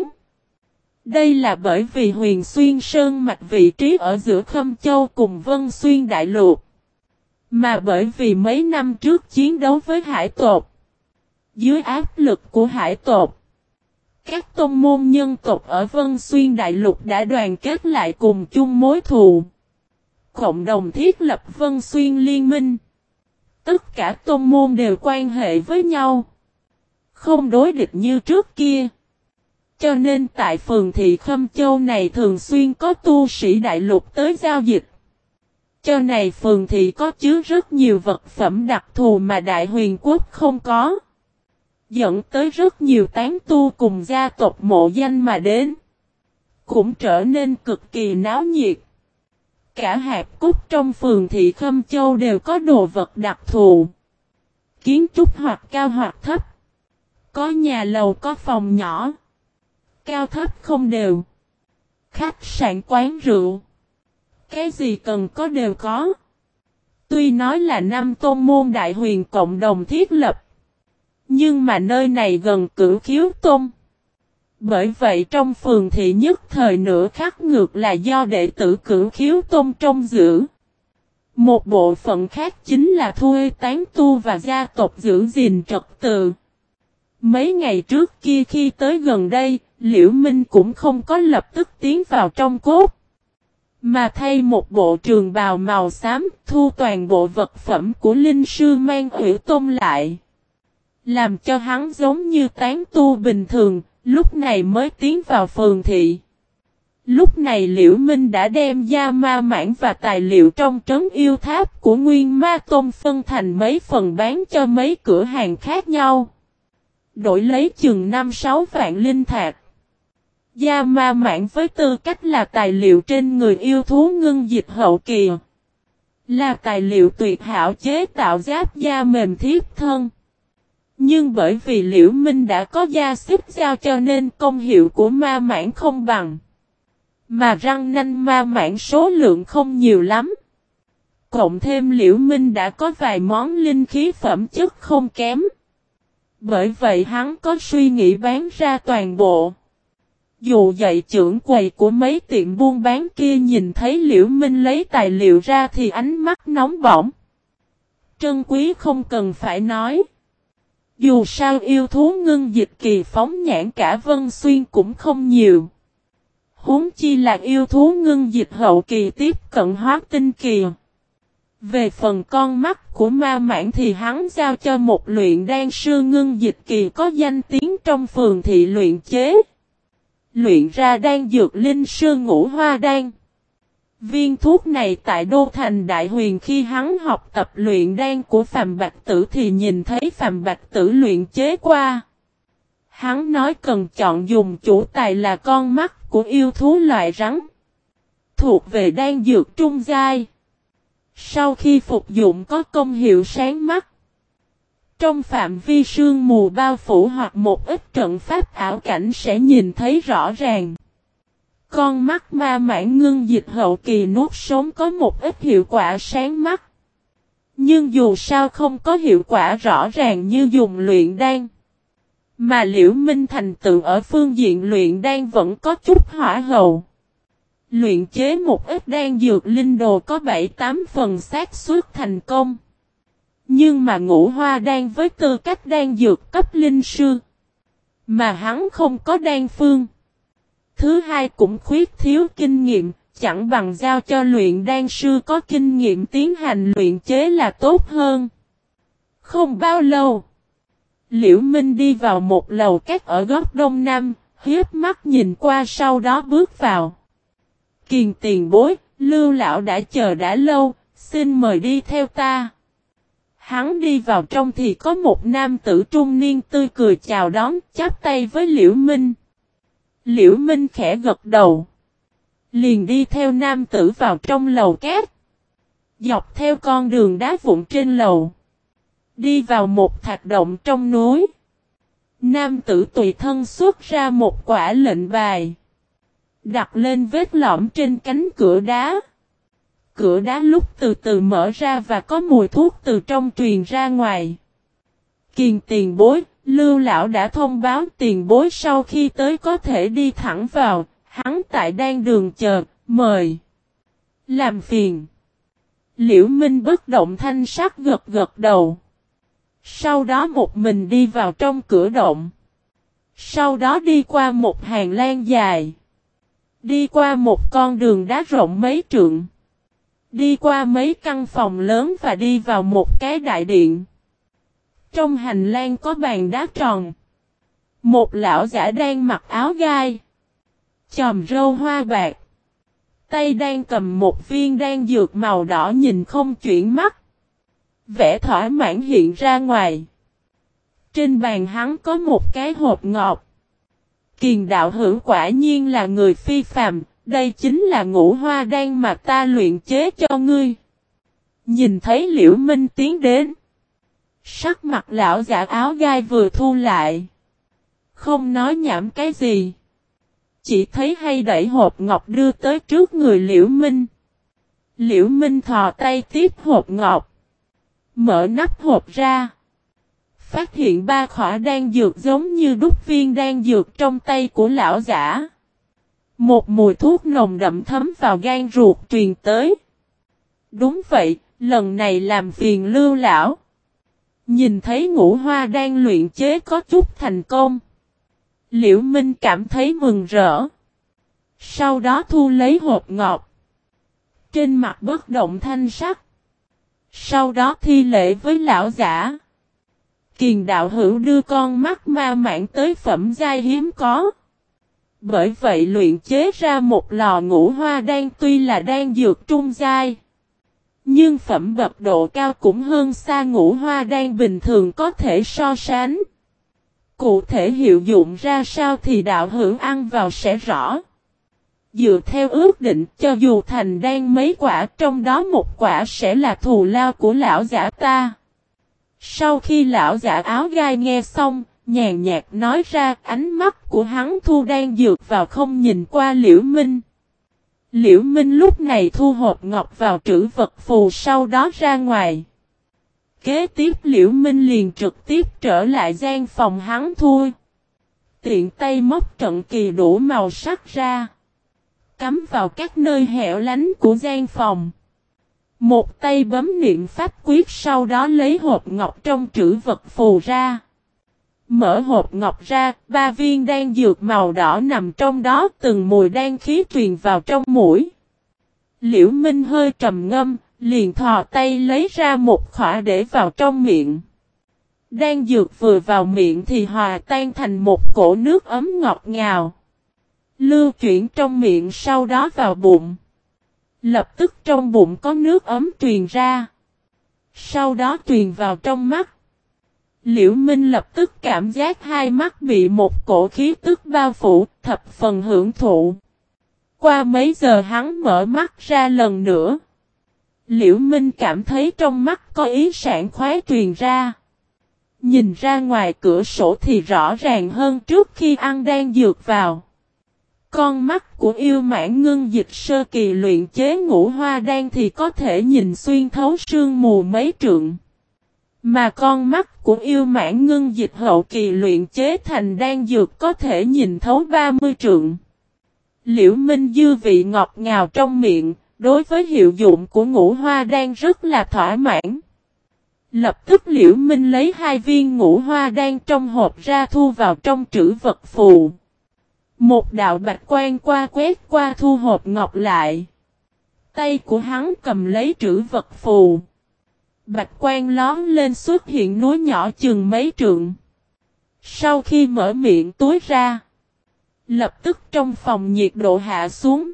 Đây là bởi vì Huyền Xuyên Sơn mạch vị trí ở giữa Khâm Châu cùng Vân Xuyên Đại Lục. Mà bởi vì mấy năm trước chiến đấu với hải tộc. Dưới áp lực của hải tộc, các tôn môn nhân tộc ở Vân Xuyên Đại Lục đã đoàn kết lại cùng chung mối thù. Cộng đồng thiết lập Vân Xuyên Liên minh. Tất cả tôn môn đều quan hệ với nhau. Không đối địch như trước kia. Cho nên tại phường thị Khâm Châu này thường xuyên có tu sĩ đại lục tới giao dịch. Cho này phường thị có chứa rất nhiều vật phẩm đặc thù mà Đại Huyền Quốc không có. Dẫn tới rất nhiều tán tu cùng gia tộc mộ danh mà đến. Cũng trở nên cực kỳ náo nhiệt. Cả hạt cúc trong phường thị Khâm Châu đều có đồ vật đặc thù. Kiến trúc hoặc cao hoặc thấp. Có nhà lầu có phòng nhỏ. Cao thấp không đều. Khách sạn quán rượu. Cái gì cần có đều có. Tuy nói là năm tôn môn đại huyền cộng đồng thiết lập. Nhưng mà nơi này gần Cửu Khiếu Tôn. Bởi vậy trong phường thị nhất thời nửa khắc ngược là do đệ tử Cửu Khiếu Tôn trông giữ. Một bộ phận khác chính là thuê tán tu và gia tộc giữ gìn trật tự. Mấy ngày trước kia khi tới gần đây, Liễu Minh cũng không có lập tức tiến vào trong cốt. Mà thay một bộ trường bào màu xám thu toàn bộ vật phẩm của linh sư Mang Ủy Tôn lại. Làm cho hắn giống như tán tu bình thường, lúc này mới tiến vào phường thị. Lúc này Liễu Minh đã đem gia ma mãn và tài liệu trong trấn yêu tháp của Nguyên Ma Tôn phân thành mấy phần bán cho mấy cửa hàng khác nhau. Đổi lấy chừng 5-6 vạn linh thạch. Gia ma mãn với tư cách là tài liệu trên người yêu thú ngưng dịch hậu kỳ. Là tài liệu tuyệt hảo chế tạo giáp da mềm thiếp thân. Nhưng bởi vì Liễu Minh đã có da xích dao cho nên công hiệu của ma mãng không bằng. Mà răng nanh ma mãng số lượng không nhiều lắm. Cộng thêm Liễu Minh đã có vài món linh khí phẩm chất không kém. Bởi vậy hắn có suy nghĩ bán ra toàn bộ. Dù vậy trưởng quầy của mấy tiệm buôn bán kia nhìn thấy Liễu Minh lấy tài liệu ra thì ánh mắt nóng bỏng. Trân quý không cần phải nói. Dù sao yêu thú ngưng dịch kỳ phóng nhãn cả Vân Xuyên cũng không nhiều. Huống chi là yêu thú ngưng dịch hậu kỳ tiếp cận hóa tinh kỳ. Về phần con mắt của ma mãng thì hắn giao cho một luyện đan sư ngưng dịch kỳ có danh tiếng trong phường thị luyện chế. Luyện ra đan dược linh sư ngũ hoa đan. Viên thuốc này tại Đô Thành Đại Huyền khi hắn học tập luyện đan của Phàm Bạch Tử thì nhìn thấy Phàm Bạch Tử luyện chế qua. Hắn nói cần chọn dùng chủ tài là con mắt của yêu thú loại rắn. Thuộc về đan dược trung giai. Sau khi phục dụng có công hiệu sáng mắt. Trong phạm vi sương mù bao phủ hoặc một ít trận pháp ảo cảnh sẽ nhìn thấy rõ ràng. Con mắt ma mãng ngưng dịch hậu kỳ nuốt sống có một ít hiệu quả sáng mắt. Nhưng dù sao không có hiệu quả rõ ràng như dùng luyện đan. Mà Liễu Minh thành tựu ở phương diện luyện đan vẫn có chút hỏa hậu. Luyện chế một ít đan dược linh đồ có 7-8 phần xác suất thành công. Nhưng mà ngũ hoa đan với tư cách đan dược cấp linh sư. Mà hắn không có đan phương. Thứ hai cũng khuyết thiếu kinh nghiệm, chẳng bằng giao cho luyện đan sư có kinh nghiệm tiến hành luyện chế là tốt hơn. Không bao lâu, Liễu Minh đi vào một lầu các ở góc đông nam, hiếp mắt nhìn qua sau đó bước vào. Kiền tiền bối, Lưu lão đã chờ đã lâu, xin mời đi theo ta. Hắn đi vào trong thì có một nam tử trung niên tươi cười chào đón, chắp tay với Liễu Minh. Liễu Minh khẽ gật đầu. Liền đi theo nam tử vào trong lầu cát. Dọc theo con đường đá vụn trên lầu. Đi vào một thạch động trong núi. Nam tử tùy thân xuất ra một quả lệnh bài. Đặt lên vết lõm trên cánh cửa đá. Cửa đá lúc từ từ mở ra và có mùi thuốc từ trong truyền ra ngoài. Kiền tiền bối, Lưu lão đã thông báo tiền bối sau khi tới có thể đi thẳng vào, hắn tại đang đường chờ, mời. Làm phiền. Liễu Minh bất động thanh sắc gật gật đầu. Sau đó một mình đi vào trong cửa động. Sau đó đi qua một hàng lan dài. Đi qua một con đường đá rộng mấy trượng. Đi qua mấy căn phòng lớn và đi vào một cái đại điện. Trong hành lang có bàn đá tròn. Một lão giả đang mặc áo gai. Chòm râu hoa bạc. Tay đang cầm một viên đan dược màu đỏ nhìn không chuyển mắt. Vẻ thỏa mãn hiện ra ngoài. Trên bàn hắn có một cái hộp ngọc. Kiền đạo hữu quả nhiên là người phi phàm, đây chính là ngũ hoa đan mà ta luyện chế cho ngươi. Nhìn thấy Liễu Minh tiến đến. Sắc mặt lão giả áo gai vừa thu lại. Không nói nhảm cái gì. Chỉ thấy hay đẩy hộp ngọc đưa tới trước người Liễu Minh. Liễu Minh thò tay tiếp hộp ngọc. Mở nắp hộp ra. Phát hiện 3 khỏa đan dược giống như đúc viên đan dược trong tay của lão giả. Một mùi thuốc nồng đậm thấm vào gan ruột truyền tới. Đúng vậy, lần này làm phiền Lưu lão. Nhìn thấy ngũ hoa đan luyện chế có chút thành công. Liễu Minh cảm thấy mừng rỡ. Sau đó thu lấy hộp ngọc. Trên mặt bất động thanh sắc. Sau đó thi lễ với lão giả. Kiền đạo hữu đưa con mắt ma mãng tới phẩm giai hiếm có. Bởi vậy luyện chế ra một lò ngũ hoa đan tuy là đan dược trung giai. Nhưng phẩm bậc độ cao cũng hơn xa ngũ hoa đan bình thường có thể so sánh. Cụ thể hiệu dụng ra sao thì đạo hữu ăn vào sẽ rõ. Dựa theo ước định, cho dù thành đan mấy quả, trong đó một quả sẽ là thù lao của lão giả ta. Sau khi lão giả áo gai nghe xong, nhàn nhạt nói ra, ánh mắt của hắn thu đan dược vào không nhìn qua Liễu Minh. Liễu Minh lúc này thu hộp ngọc vào trữ vật phù, sau đó ra ngoài. Kế tiếp Liễu Minh liền trực tiếp trở lại gian phòng hắn thui. Tiện tay móc trận kỳ đủ màu sắc ra. Cắm vào các nơi hẻo lánh của gian phòng. Một tay bấm niệm pháp quyết, sau đó lấy hộp ngọc trong trữ vật phù ra. Mở hộp ngọc ra, 3 viên đan dược màu đỏ nằm trong đó, từng mùi đan khí truyền vào trong mũi. Liễu Minh hơi trầm ngâm, liền thò tay lấy ra một khỏa để vào trong miệng. Đan dược vừa vào miệng thì hòa tan thành một cỗ nước ấm ngọt ngào. Lưu chuyển trong miệng, sau đó vào bụng. Lập tức trong bụng có nước ấm truyền ra. Sau đó truyền vào trong mắt. Liễu Minh lập tức cảm giác hai mắt bị một cổ khí tức bao phủ, thập phần hưởng thụ. Qua mấy giờ hắn mở mắt ra lần nữa. Liễu Minh cảm thấy trong mắt có ý sảng khoái truyền ra. Nhìn ra ngoài cửa sổ thì rõ ràng hơn trước khi ăn đan dược vào. Con mắt của yêu mãn ngưng dịch sơ kỳ luyện chế ngũ hoa đan thì có thể nhìn xuyên thấu sương mù mấy trượng. Mà con mắt của yêu mãn ngưng dịch hậu kỳ luyện chế thành đan dược có thể nhìn thấu 30 trượng. Liễu Minh dư vị ngọt ngào trong miệng, đối với hiệu dụng của ngũ hoa đan rất là thỏa mãn. Lập tức Liễu Minh lấy 2 viên ngũ hoa đan trong hộp ra thu vào trong trữ vật phù. Một đạo bạch quang quét qua thu hộp ngọc lại. Tay của hắn cầm lấy trữ vật phù. Bạch quang lón lên xuất hiện núi nhỏ chừng mấy trượng. Sau khi mở miệng túi ra, lập tức trong phòng nhiệt độ hạ xuống.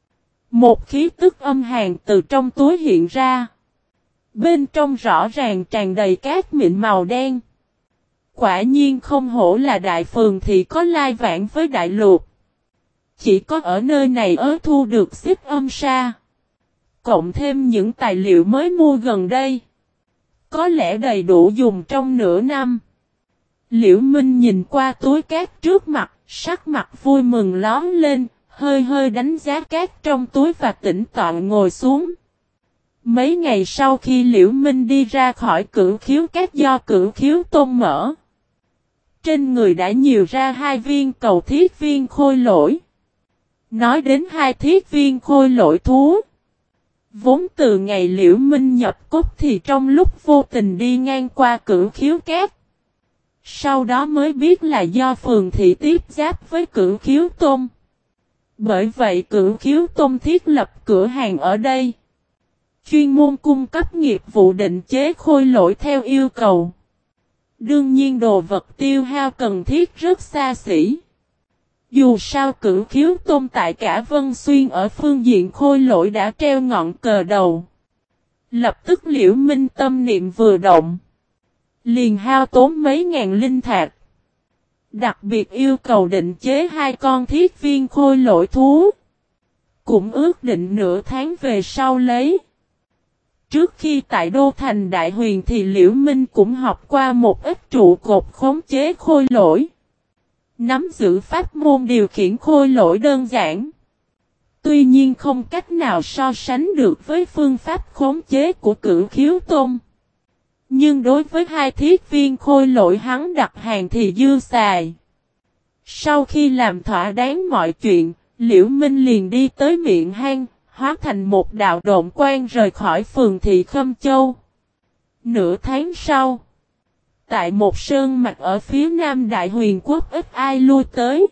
Một khí tức âm hàn từ trong túi hiện ra. Bên trong rõ ràng tràn đầy cát mịn màu đen. Quả nhiên không hổ là đại phường thì có lai vãng với đại lục. Chỉ có ở nơi này thu được xích âm sa. Cộng thêm những tài liệu mới mua gần đây. Có lẽ đầy đủ dùng trong nửa năm. Liễu Minh nhìn qua túi cát trước mặt, sắc mặt vui mừng lóm lên, hơi hơi đánh giá cát trong túi và tĩnh tọa ngồi xuống. Mấy ngày sau khi Liễu Minh đi ra khỏi Cửu Khiếu Cát do Cửu Khiếu Tôn mở, trên người đã nhiều ra 2 viên cầu thiết viên khôi lỗi. Nói đến 2 thiết viên khôi lỗi thú, vốn từ ngày Liễu Minh nhập cốt thì trong lúc vô tình đi ngang qua Cửu Khiếu Cát, sau đó mới biết là do phường thị tiếp giáp với Cửu Khiếu Tôn. Bởi vậy Cửu Khiếu Tôn thiết lập cửa hàng ở đây, chuyên môn cung cấp nghiệp vụ định chế khôi lỗi theo yêu cầu. Đương nhiên đồ vật tiêu hao cần thiết rất xa xỉ. Dù sao Cửu Khiếu Tôn tại cả Vân Xuyên ở phương diện khôi lỗi đã treo ngọn cờ đầu. Lập tức Liễu Minh tâm niệm vừa động, liền hao tốn mấy ngàn linh thạch. Đặc biệt yêu cầu định chế 2 con thiết viên khôi lỗi thú. Cũng ước định nửa tháng về sau lấy. Trước khi tại Đô Thành Đại Huyền thì Liễu Minh cũng học qua một ít trụ cột khống chế khôi lỗi. Nắm giữ pháp môn điều khiển khôi lỗi đơn giản. Tuy nhiên không cách nào so sánh được với phương pháp khống chế của Cửu Khiếu Tôn. Nhưng đối với 2 thiết viên khôi lỗi hắn đặt hàng thì dư xài. Sau khi làm thỏa đáng mọi chuyện, Liễu Minh liền đi tới miệng hang, hóa thành một đạo độn quang rời khỏi phường thị Khâm Châu. Nửa tháng sau, tại một sơn mạch ở phía nam Đại Huyền Quốc ít ai lui tới.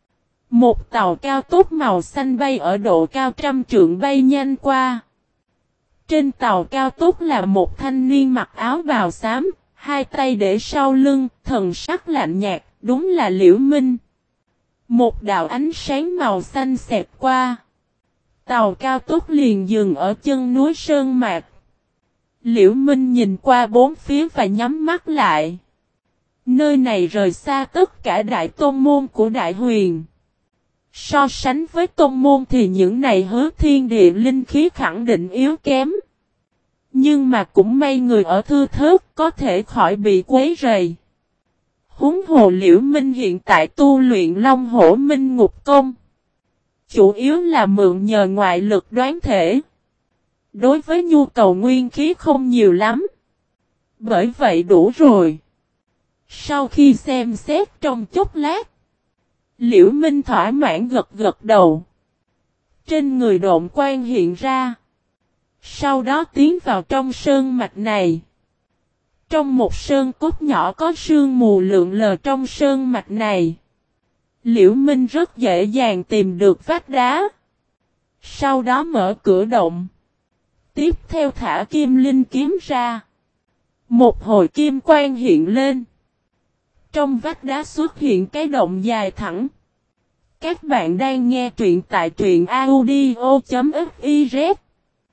Một tàu cao tốc màu xanh bay ở độ cao 100 trượng bay nhanh qua. Trên tàu cao tốc là một thanh niên mặc áo bào xám, 2 tay để sau lưng, thần sắc lạnh nhạt, đúng là Liễu Minh. Một đạo ánh sáng màu xanh xẹt qua. Tàu cao tốc liền dừng ở chân núi Sơn Mạc. Liễu Minh nhìn qua bốn phía và nhắm mắt lại. Nơi này rời xa tất cả đại tôn môn của Đại Huyền. So sánh với tôn môn thì những này hứa thiên địa linh khí khẳng định yếu kém. Nhưng mà cũng may người ở thư thớt có thể khỏi bị quấy rầy. Huống hồ Liễu Minh hiện tại tu luyện Long Hổ Minh Ngục Công. Chủ yếu là mượn nhờ ngoại lực đoán thể. Đối với nhu cầu nguyên khí không nhiều lắm. Bởi vậy đủ rồi. Sau khi xem xét trong chốc lát. Liễu Minh thỏa mãn gật gật đầu. Trên người độn quang hiện ra. Sau đó tiến vào trong sơn mạch này. Trong một sơn cốt nhỏ có sương mù lượn lờ trong sơn mạch này. Liễu Minh rất dễ dàng tìm được vách đá. Sau đó mở cửa động. Tiếp theo thả kim linh kiếm ra. Một hồi kim quang hiện lên. Trong vách đá xuất hiện cái động dài thẳng. Các bạn đang nghe truyện tại truyện audio.fiz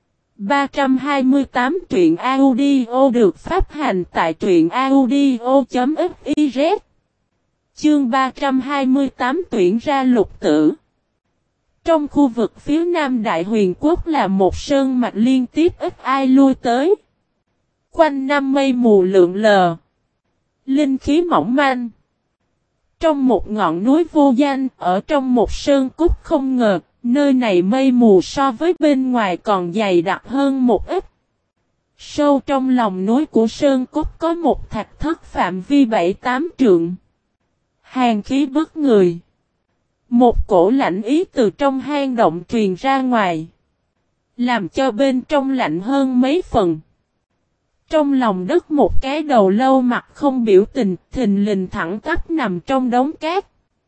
328 truyện audio được phát hành tại truyện audio.fiz Chương 328 tuyển ra lục tử. Trong khu vực phía nam Đại Huyền Quốc là một sơn mạch liên tiếp ít ai lui tới. Quanh năm mây mù lượn lờ. Linh khí mỏng manh. Trong một ngọn núi vô danh, ở trong một sơn cốt không ngờ, nơi này mây mù so với bên ngoài còn dày đặc hơn một ít. Sâu trong lòng núi của sơn cốt có một thạch thất phạm vi 7-8 trượng. Hàn khí bức người. Một cổ lạnh ý từ trong hang động truyền ra ngoài. Làm cho bên trong lạnh hơn mấy phần. Trong lòng đất một cái đầu lâu mặt không biểu tình, thình lình thẳng tắp nằm trong đống cát.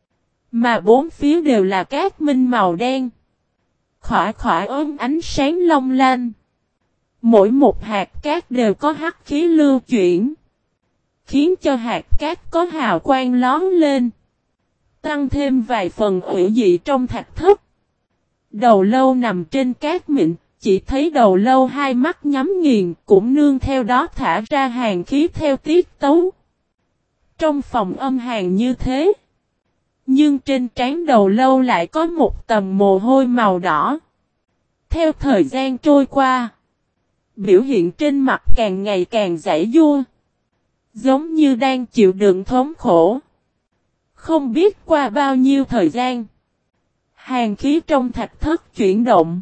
Mà bốn phía đều là cát minh màu đen. Khỏa khỏa ốm ánh sáng long lanh. Mỗi một hạt cát đều có hắc khí lưu chuyển. Khiến cho hạt cát có hào quang lóm lên. Tăng thêm vài phần ủy dị trong thạch thất. Đầu lâu nằm trên cát mịn. Chỉ thấy đầu lâu hai mắt nhắm nghiền cũng nương theo đó thả ra hàn khí theo tiết tấu. Trong phòng âm hàn như thế. Nhưng trên trán đầu lâu lại có một tầng mồ hôi màu đỏ. Theo thời gian trôi qua. Biểu hiện trên mặt càng ngày càng giãy giụa. Giống như đang chịu đựng thống khổ. Không biết qua bao nhiêu thời gian. Hàn khí trong thạch thất chuyển động.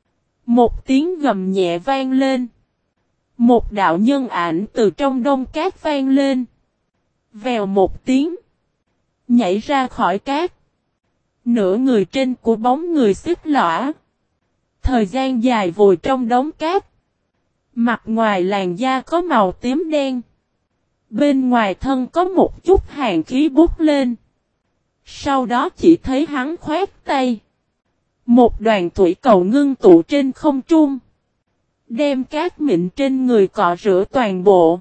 Một tiếng gầm nhẹ vang lên. Một đạo nhân ảnh từ trong đông cát vang lên. Vèo một tiếng. Nhảy ra khỏi cát. Nửa người trên của bóng người xích lõa. Thời gian dài vùi trong đống cát. Mặt ngoài làn da có màu tím đen. Bên ngoài thân có một chút hàn khí bút lên. Sau đó chỉ thấy hắn khoét tay. Một đoàn thủy cầu ngưng tụ trên không trung. Đem cát mịn trên người cọ rửa toàn bộ.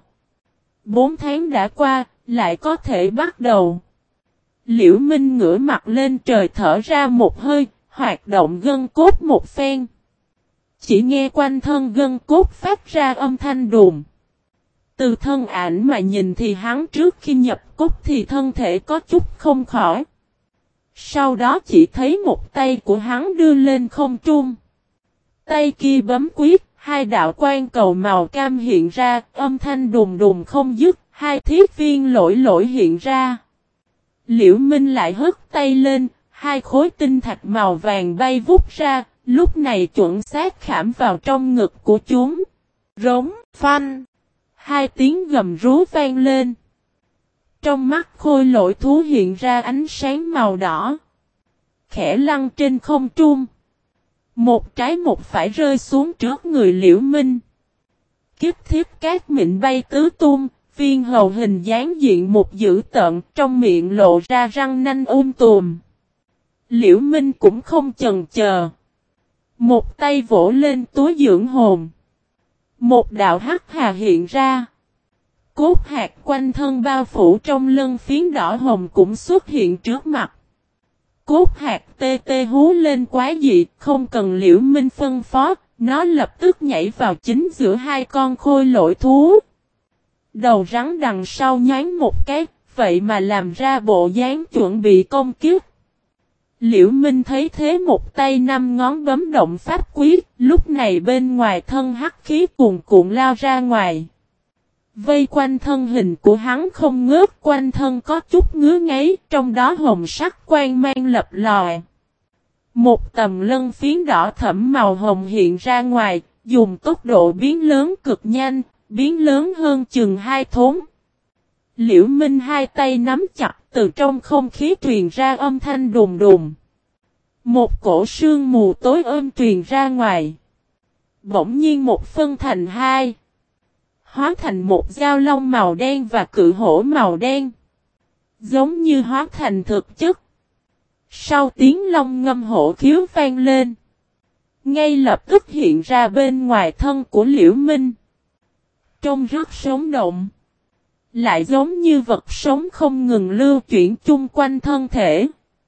4 tháng đã qua, lại có thể bắt đầu. Liễu Minh ngửa mặt lên trời thở ra một hơi, hoạt động gân cốt một phen. Chỉ nghe quanh thân gân cốt phát ra âm thanh đùm. Từ thân ảnh mà nhìn thì hắn trước khi nhập cốt thì thân thể có chút không khỏi. Sau đó chỉ thấy một tay của hắn đưa lên không trung. Tay kia bấm quyết, hai đạo quang cầu màu cam hiện ra, âm thanh đùng đùng không dứt, hai thiết viên lỗi lỗi hiện ra. Liễu Minh lại hất tay lên, hai khối tinh thạch màu vàng bay vút ra, lúc này chuẩn xác khảm vào trong ngực của chúng. Rống, phanh. Hai tiếng gầm rú vang lên. Trong mắt khôi lỗi thú hiện ra ánh sáng màu đỏ. Khẽ lăn trên không trung. Một trái một phải rơi xuống trước người Liễu Minh. Kiếp thiếp cát mịn bay tứ tung, viên hầu hình dáng diện một dữ tợn, trong miệng lộ ra răng nanh tùm. Liễu Minh cũng không chần chờ. Một tay vỗ lên túi dưỡng hồn. Một đạo hắc hà hiện ra. Cốt hạt quanh thân bao phủ trong lân phiến đỏ hồng cũng xuất hiện trước mặt. Cốt hạt tê tê hú lên quá dị, không cần Liễu Minh phân phó, nó lập tức nhảy vào chính giữa hai con khôi lỗi thú. Đầu rắn đằng sau nhoáng một cái, vậy mà làm ra bộ dáng chuẩn bị công kiếp. Liễu Minh thấy thế một tay năm ngón bấm động pháp quyết, lúc này bên ngoài thân hắc khí cuồn cuộn lao ra ngoài. Vây quanh thân hình của hắn không ngớt, quanh thân có chút ngứa ngáy, trong đó hồng sắc quang mang lập lòe. Một tầm lân phiến đỏ thẫm màu hồng hiện ra ngoài, dùng tốc độ biến lớn cực nhanh, biến lớn hơn chừng 2 thốn. Liễu Minh hai tay nắm chặt, từ trong không khí truyền ra âm thanh đùng đùng. Một cổ sương mù tối ôm truyền ra ngoài. Bỗng nhiên một phân thành hai. Hóa thành một dao long màu đen và cự hổ màu đen. Giống như hóa thành thực chất. Sau tiếng long ngâm hổ khiếu vang lên. Ngay lập tức hiện ra bên ngoài thân của Liễu Minh. Trông rất sống động. Lại giống như vật sống không ngừng lưu chuyển chung quanh thân thể.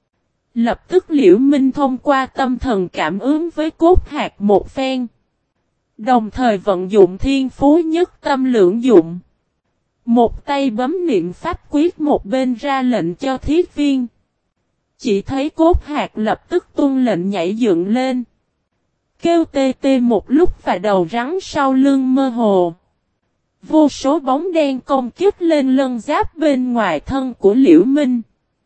Lập tức Liễu Minh thông qua tâm thần cảm ứng với cốt hạt một phen. Đồng thời vận dụng thiên phú nhất tâm lưỡng dụng. Một tay bấm niệm pháp quyết, một bên ra lệnh cho thiết viên. Chỉ thấy cốt hạt lập tức tuân lệnh nhảy dựng lên. Kêu tê tê một lúc và đầu rắn sau lưng mơ hồ. Vô số bóng đen công kích lên lân giáp bên ngoài thân của Liễu Minh.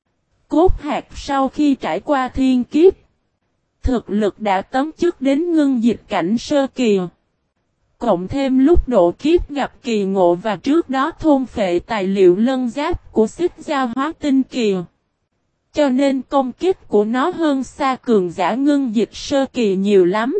Cốt hạt sau khi trải qua thiên kiếp. Thực lực đã tấn chức đến ngưng dịch cảnh sơ kỳ. Cộng thêm lúc độ kiếp gặp kỳ ngộ và trước đó thôn phệ tài liệu lân giáp của xích giao hóa tinh kỳ. Cho nên công kích của nó hơn xa cường giả ngưng dịch sơ kỳ nhiều lắm.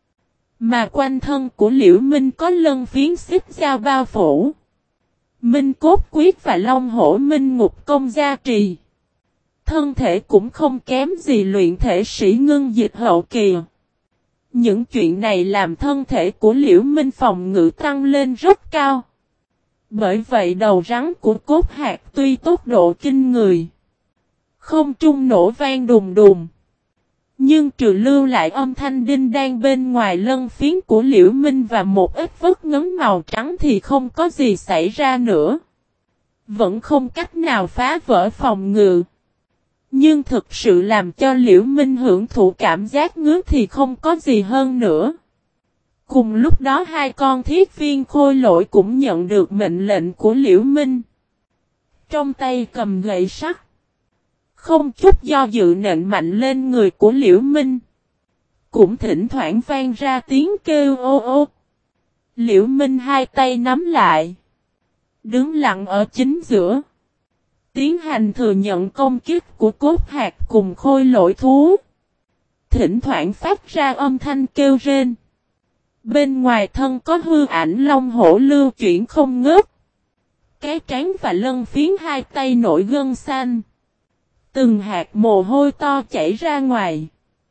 Mà quanh thân của Liễu Minh có lân phiến xích giao bao phủ. Minh cốt quyết và long hổ minh ngục công gia trì. Thân thể cũng không kém gì luyện thể sĩ ngưng dịch hậu kỳ. Những chuyện này làm thân thể của Liễu Minh phòng ngự tăng lên rất cao. Bởi vậy đầu rắn của cốt hạt tuy tốc độ kinh người. Không trung nổ vang đùng đùng. Nhưng trừ lưu lại âm thanh đinh đan bên ngoài lân phiến của Liễu Minh và một ít vết ngấn màu trắng thì không có gì xảy ra nữa. Vẫn không cách nào phá vỡ phòng ngự. Nhưng thực sự làm cho Liễu Minh hưởng thụ cảm giác ngứa thì không có gì hơn nữa. Cùng lúc đó hai con thiết viên khôi lỗi cũng nhận được mệnh lệnh của Liễu Minh. Trong tay cầm gậy sắt. Không chút do dự nện mạnh lên người của Liễu Minh. Cũng thỉnh thoảng vang ra tiếng kêu ô ô. Liễu Minh hai tay nắm lại. Đứng lặng ở chính giữa. Tiến hành thừa nhận công kích của cốt hạt cùng khôi lỗi thú. Thỉnh thoảng phát ra âm thanh kêu rên. Bên ngoài thân có hư ảnh long hổ lưu chuyển không ngớt. Cái trán và lân phiến hai tay nổi gân xanh. Từng hạt mồ hôi to chảy ra ngoài.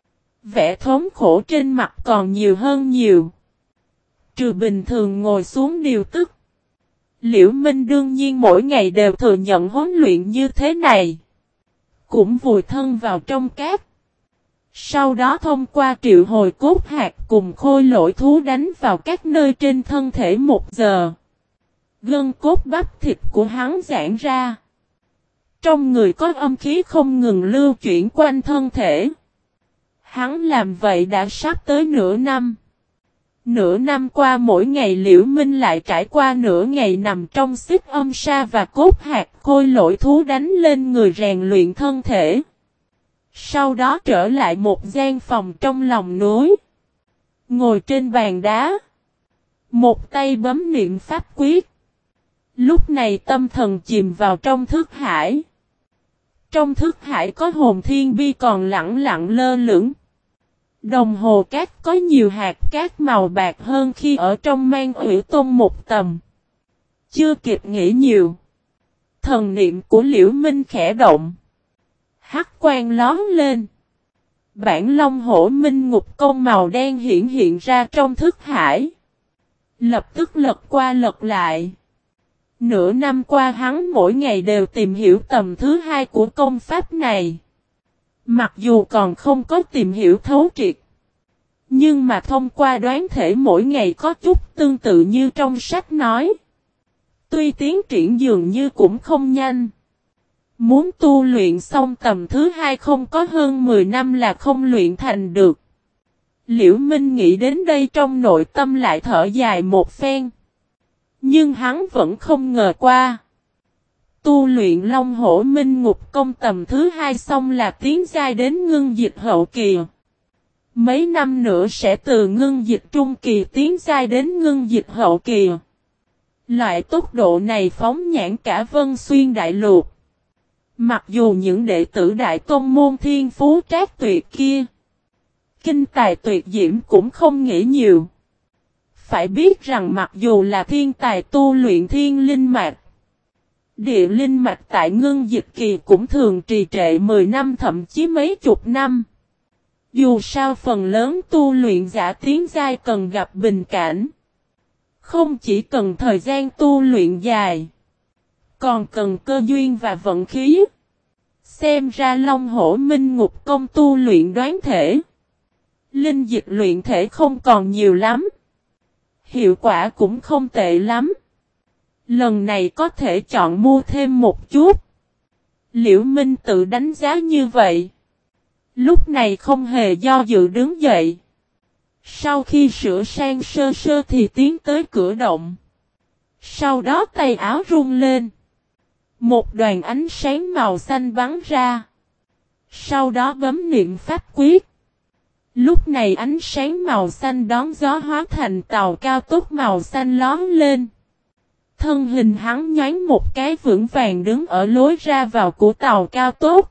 Vẻ thống khổ trên mặt còn nhiều hơn nhiều. Trừ bình thường ngồi xuống điều tức. Liễu Minh đương nhiên mỗi ngày đều thừa nhận huấn luyện như thế này. Cũng vùi thân vào trong cát. Sau đó thông qua triệu hồi cốt hạt cùng khôi lỗi thú đánh vào các nơi trên thân thể 1 giờ. Gân cốt bắp thịt của hắn giãn ra. Trong người có âm khí không ngừng lưu chuyển quanh thân thể. Hắn làm vậy đã sắp tới nửa năm. Nửa năm qua mỗi ngày Liễu Minh lại trải qua nửa ngày nằm trong xích âm sa và cốt hạt khôi lỗi thú đánh lên người rèn luyện thân thể. Sau đó trở lại một gian phòng trong lòng núi. Ngồi trên bàn đá. Một tay bấm niệm pháp quyết. Lúc này tâm thần chìm vào trong thức hải. Trong thức hải có hồn thiên bi còn lẳng lặng lơ lửng. Đồng hồ cát có nhiều hạt cát màu bạc hơn khi ở trong mang ủy tôn một tầm. Chưa kịp nghĩ nhiều. Thần niệm của Liễu Minh khẽ động. Hắc quang lóm lên. Bản long hổ minh ngục công màu đen hiện ra trong thức hải. Lập tức lật qua lật lại. Nửa năm qua hắn mỗi ngày đều tìm hiểu tầm thứ 2 của công pháp này. Mặc dù còn không có tìm hiểu thấu triệt. Nhưng mà thông qua đoán thể mỗi ngày có chút tương tự như trong sách nói. Tuy tiến triển dường như cũng không nhanh. Muốn tu luyện xong tầm thứ hai không có hơn 10 năm là không luyện thành được. Liễu Minh nghĩ đến đây trong nội tâm lại thở dài một phen. Nhưng hắn vẫn không ngờ qua. Tu luyện Long Hổ Minh Ngục Công tầm thứ hai xong là tiến giai đến ngưng dịch hậu kỳ. Mấy năm nữa sẽ từ ngưng dịch trung kỳ tiến giai đến ngưng dịch hậu kỳ. Loại tốc độ này phóng nhãn cả Vân Xuyên Đại Lục. Mặc dù những đệ tử Đại Tôn môn thiên phú trác tuyệt kia, kinh tài tuyệt diễm cũng không nghĩ nhiều. Phải biết rằng mặc dù là thiên tài tu luyện thiên linh mạch, địa linh mạch tại ngưng dịch kỳ cũng thường trì trệ 10 năm thậm chí mấy chục năm. Dù sao phần lớn tu luyện giả tiến giai cần gặp bình cảnh. Không chỉ cần thời gian tu luyện dài, còn cần cơ duyên và vận khí. Xem ra Long Hổ Minh Ngục Công tu luyện đoán thể, linh dịch luyện thể không còn nhiều lắm. Hiệu quả cũng không tệ lắm. Lần này có thể chọn mua thêm một chút. Liễu Minh tự đánh giá như vậy. Lúc này không hề do dự đứng dậy. Sau khi sửa sang sơ sơ thì tiến tới cửa động. Sau đó tay áo rung lên. Một đoàn ánh sáng màu xanh bắn ra. Sau đó bấm niệm pháp quyết. Lúc này ánh sáng màu xanh đón gió hóa thành tàu cao tốc màu xanh lóm lên. Thân hình hắn nhoáng một cái vững vàng đứng ở lối ra vào của tàu cao tốc.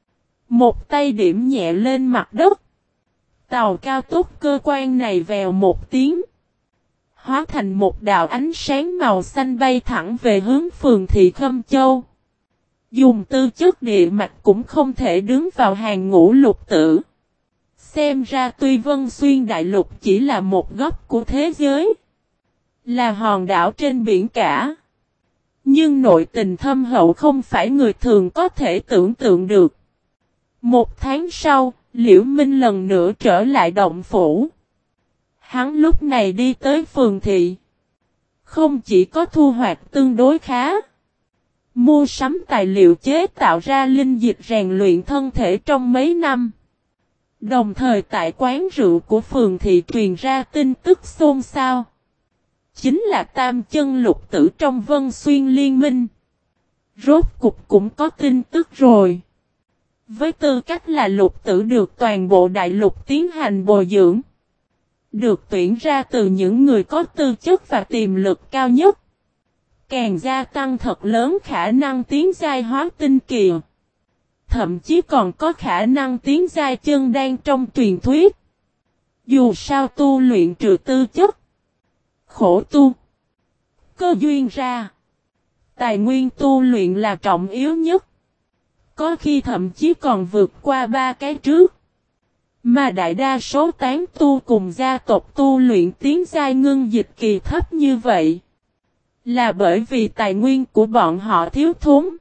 Một tay điểm nhẹ lên mặt đất. Tàu cao tốc cơ quan này vèo một tiếng. Hóa thành một đạo ánh sáng màu xanh bay thẳng về hướng phường thị Khâm Châu. Dùng tư chất địa mạch cũng không thể đứng vào hàng ngũ lục tử. Xem ra tuy Vân Xuyên Đại Lục chỉ là một góc của thế giới, là hòn đảo trên biển cả, nhưng nội tình thâm hậu không phải người thường có thể tưởng tượng được. Một tháng sau, Liễu Minh lần nữa trở lại động phủ. Hắn lúc này đi tới phường thị. Không chỉ có thu hoạch tương đối khá, mua sắm tài liệu chế tạo ra linh dịch rèn luyện thân thể trong mấy năm. Đồng thời tại quán rượu của phường thị truyền ra tin tức xôn xao. Chính là tam chân lục tử trong Vân Xuyên Liên Minh. Rốt cục cũng có tin tức rồi. Với tư cách là lục tử được toàn bộ đại lục tiến hành bồi dưỡng. Được tuyển ra từ những người có tư chất và tiềm lực cao nhất. Càng gia tăng thật lớn khả năng tiến giai hóa tinh kỳ. Thậm chí còn có khả năng tiến giai chân đan trong truyền thuyết. Dù sao tu luyện trừ tư chất, khổ tu, cơ duyên ra, tài nguyên tu luyện là trọng yếu nhất. Có khi thậm chí còn vượt qua ba cái trước. Mà đại đa số tán tu cùng gia tộc tu luyện tiến giai ngưng dịch kỳ thấp như vậy, là bởi vì tài nguyên của bọn họ thiếu thốn.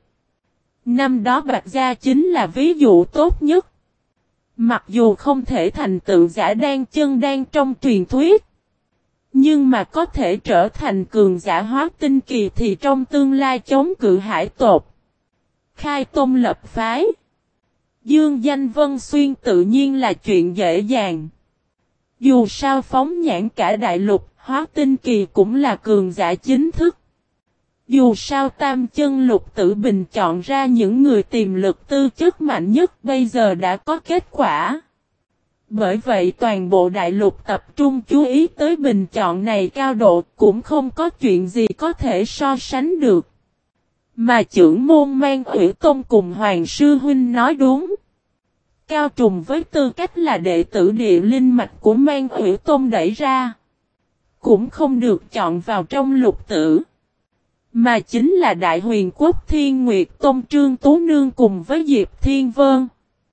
Năm đó Bạch Gia chính là ví dụ tốt nhất. Mặc dù không thể thành tựu giả đan chân đan trong truyền thuyết, nhưng mà có thể trở thành cường giả hóa tinh kỳ thì trong tương lai chống cự hải tộc, khai tông lập phái, dương danh Vân Xuyên tự nhiên là chuyện dễ dàng. Dù sao phóng nhãn cả đại lục, hóa tinh kỳ cũng là cường giả chính thức. Dù sao tam chân lục tử bình chọn ra những người tiềm lực tư chất mạnh nhất bây giờ đã có kết quả. Bởi vậy toàn bộ đại lục tập trung chú ý tới bình chọn này cao độ cũng không có chuyện gì có thể so sánh được. Mà trưởng môn Mang Ủy Tôn cùng Hoàng Sư Huynh nói đúng. Cao Trùng với tư cách là đệ tử địa linh mạch của Mang Ủy Tôn đẩy ra, cũng không được chọn vào trong lục tử. Mà chính là Đại Huyền Quốc Thiên Nguyệt Tôn Trương Tú Nương cùng với Diệp Thiên Vân.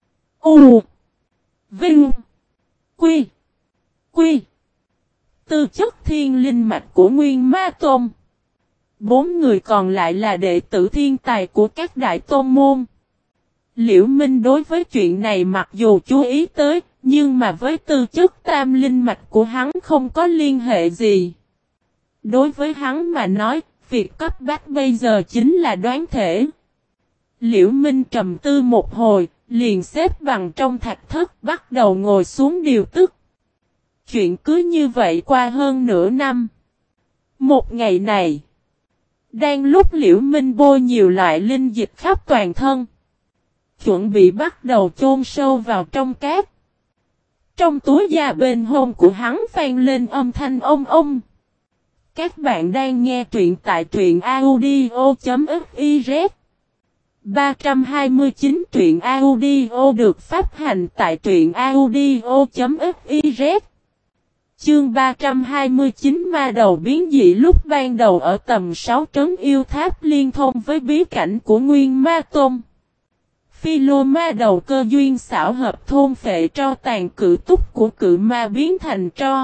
U Vinh Quy Quy Tư chất thiên linh mạch của Nguyên Ma Tôn. 4 người còn lại là đệ tử thiên tài của các đại tôn môn. Liễu Minh đối với chuyện này mặc dù chú ý tới, nhưng mà với tư chất tam linh mạch của hắn không có liên hệ gì. Đối với hắn mà nói, việc cấp bách bây giờ chính là đoán thể. Liễu Minh trầm tư một hồi, liền xếp bằng trong thạch thất bắt đầu ngồi xuống điều tức. Chuyện cứ như vậy qua hơn nửa năm. Một ngày này, đang lúc Liễu Minh bôi nhiều loại linh dịch khắp toàn thân, chuẩn bị bắt đầu chôn sâu vào trong cát. Trong túi da bên hông của hắn vang lên âm thanh ông ông. Các bạn đang nghe truyện tại truyện audio.fiz 329 truyện audio được phát hành tại truyện audio.fiz. Chương 329 ma đầu biến dị. Lúc ban đầu ở tầm 6 trấn yêu tháp liên thông với bí cảnh của Nguyên Ma Tôn. Phi lô ma đầu cơ duyên xảo hợp thôn phệ tro tàn cự túc của cự ma biến thành tro.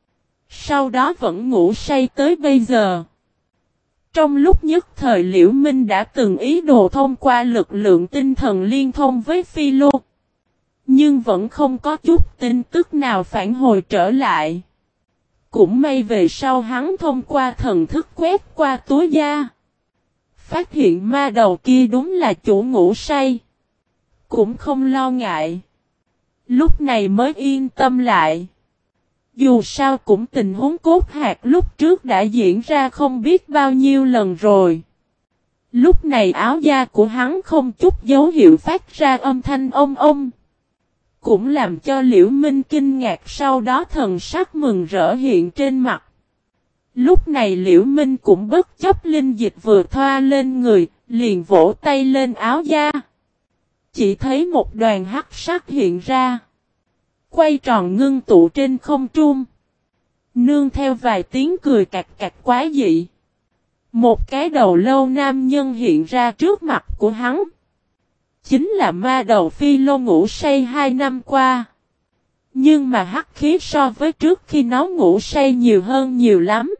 Sau đó vẫn ngủ say tới bây giờ. Trong lúc nhất thời Liễu Minh đã từng ý đồ thông qua lực lượng tinh thần liên thông với Phi lô. Nhưng vẫn không có chút tin tức nào phản hồi trở lại. Cũng may về sau hắn thông qua thần thức quét qua túi da. Phát hiện ma đầu kia đúng là chủ ngủ say. Cũng không lo ngại. Lúc này mới yên tâm lại. Dù sao cũng tình huống cốt hạt lúc trước đã diễn ra không biết bao nhiêu lần rồi. Lúc này áo da của hắn không chút dấu hiệu phát ra âm thanh ông ông. Cũng làm cho Liễu Minh kinh ngạc, sau đó thần sắc mừng rỡ hiện trên mặt. Lúc này Liễu Minh cũng bất chấp linh dịch vừa thoa lên người, liền vỗ tay lên áo da. Chỉ thấy một đoàn hắc sắc hiện ra. Quay tròn ngưng tụ trên không trung. Nương theo vài tiếng cười cạch cạch quái dị. Một cái đầu lâu nam nhân hiện ra trước mặt của hắn. Chính là ma đầu Phi lô ngủ say 2 năm qua. Nhưng mà hắc khí so với trước khi nó ngủ say nhiều hơn nhiều lắm.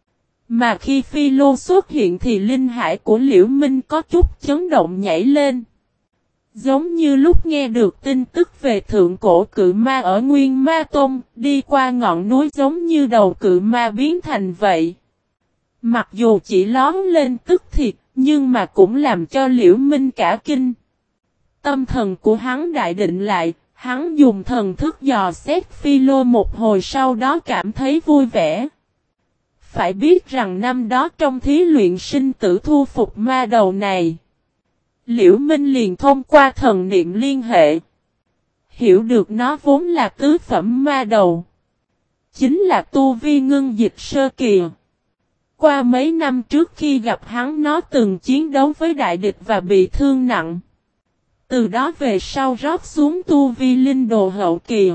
Mà khi Phi lô xuất hiện thì linh hải của Liễu Minh có chút chấn động nhảy lên. Giống như lúc nghe được tin tức về thượng cổ cự ma ở Nguyên Ma Tôn, đi qua ngọn núi giống như đầu cự ma biến thành vậy. Mặc dù chỉ lón lên tức thì, nhưng mà cũng làm cho Liễu Minh cả kinh. Tâm thần của hắn đại định lại, hắn dùng thần thức dò xét Phi lô một hồi, sau đó cảm thấy vui vẻ. Phải biết rằng năm đó trong thí luyện sinh tử thu phục ma đầu này, Liễu Minh liền thông qua thần niệm liên hệ. Hiểu được nó vốn là tứ phẩm ma đầu. Chính là tu vi ngưng dịch sơ kỳ. Qua mấy năm trước khi gặp hắn nó từng chiến đấu với đại địch và bị thương nặng. Từ đó về sau rót xuống tu vi linh đồ hậu kỳ.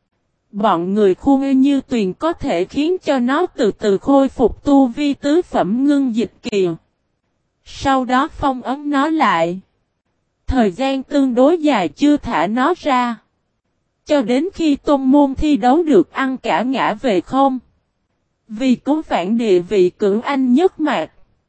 Bọn người khu như tuyền có thể khiến cho nó từ từ khôi phục tu vi tứ phẩm ngưng dịch kỳ. Sau đó phong ấn nó lại. Thời gian tương đối dài chưa thả nó ra. Cho đến khi tôn môn thi đấu được ăn cả ngã về không. Vì cứu vãn địa vị cửu anh nhất mạc.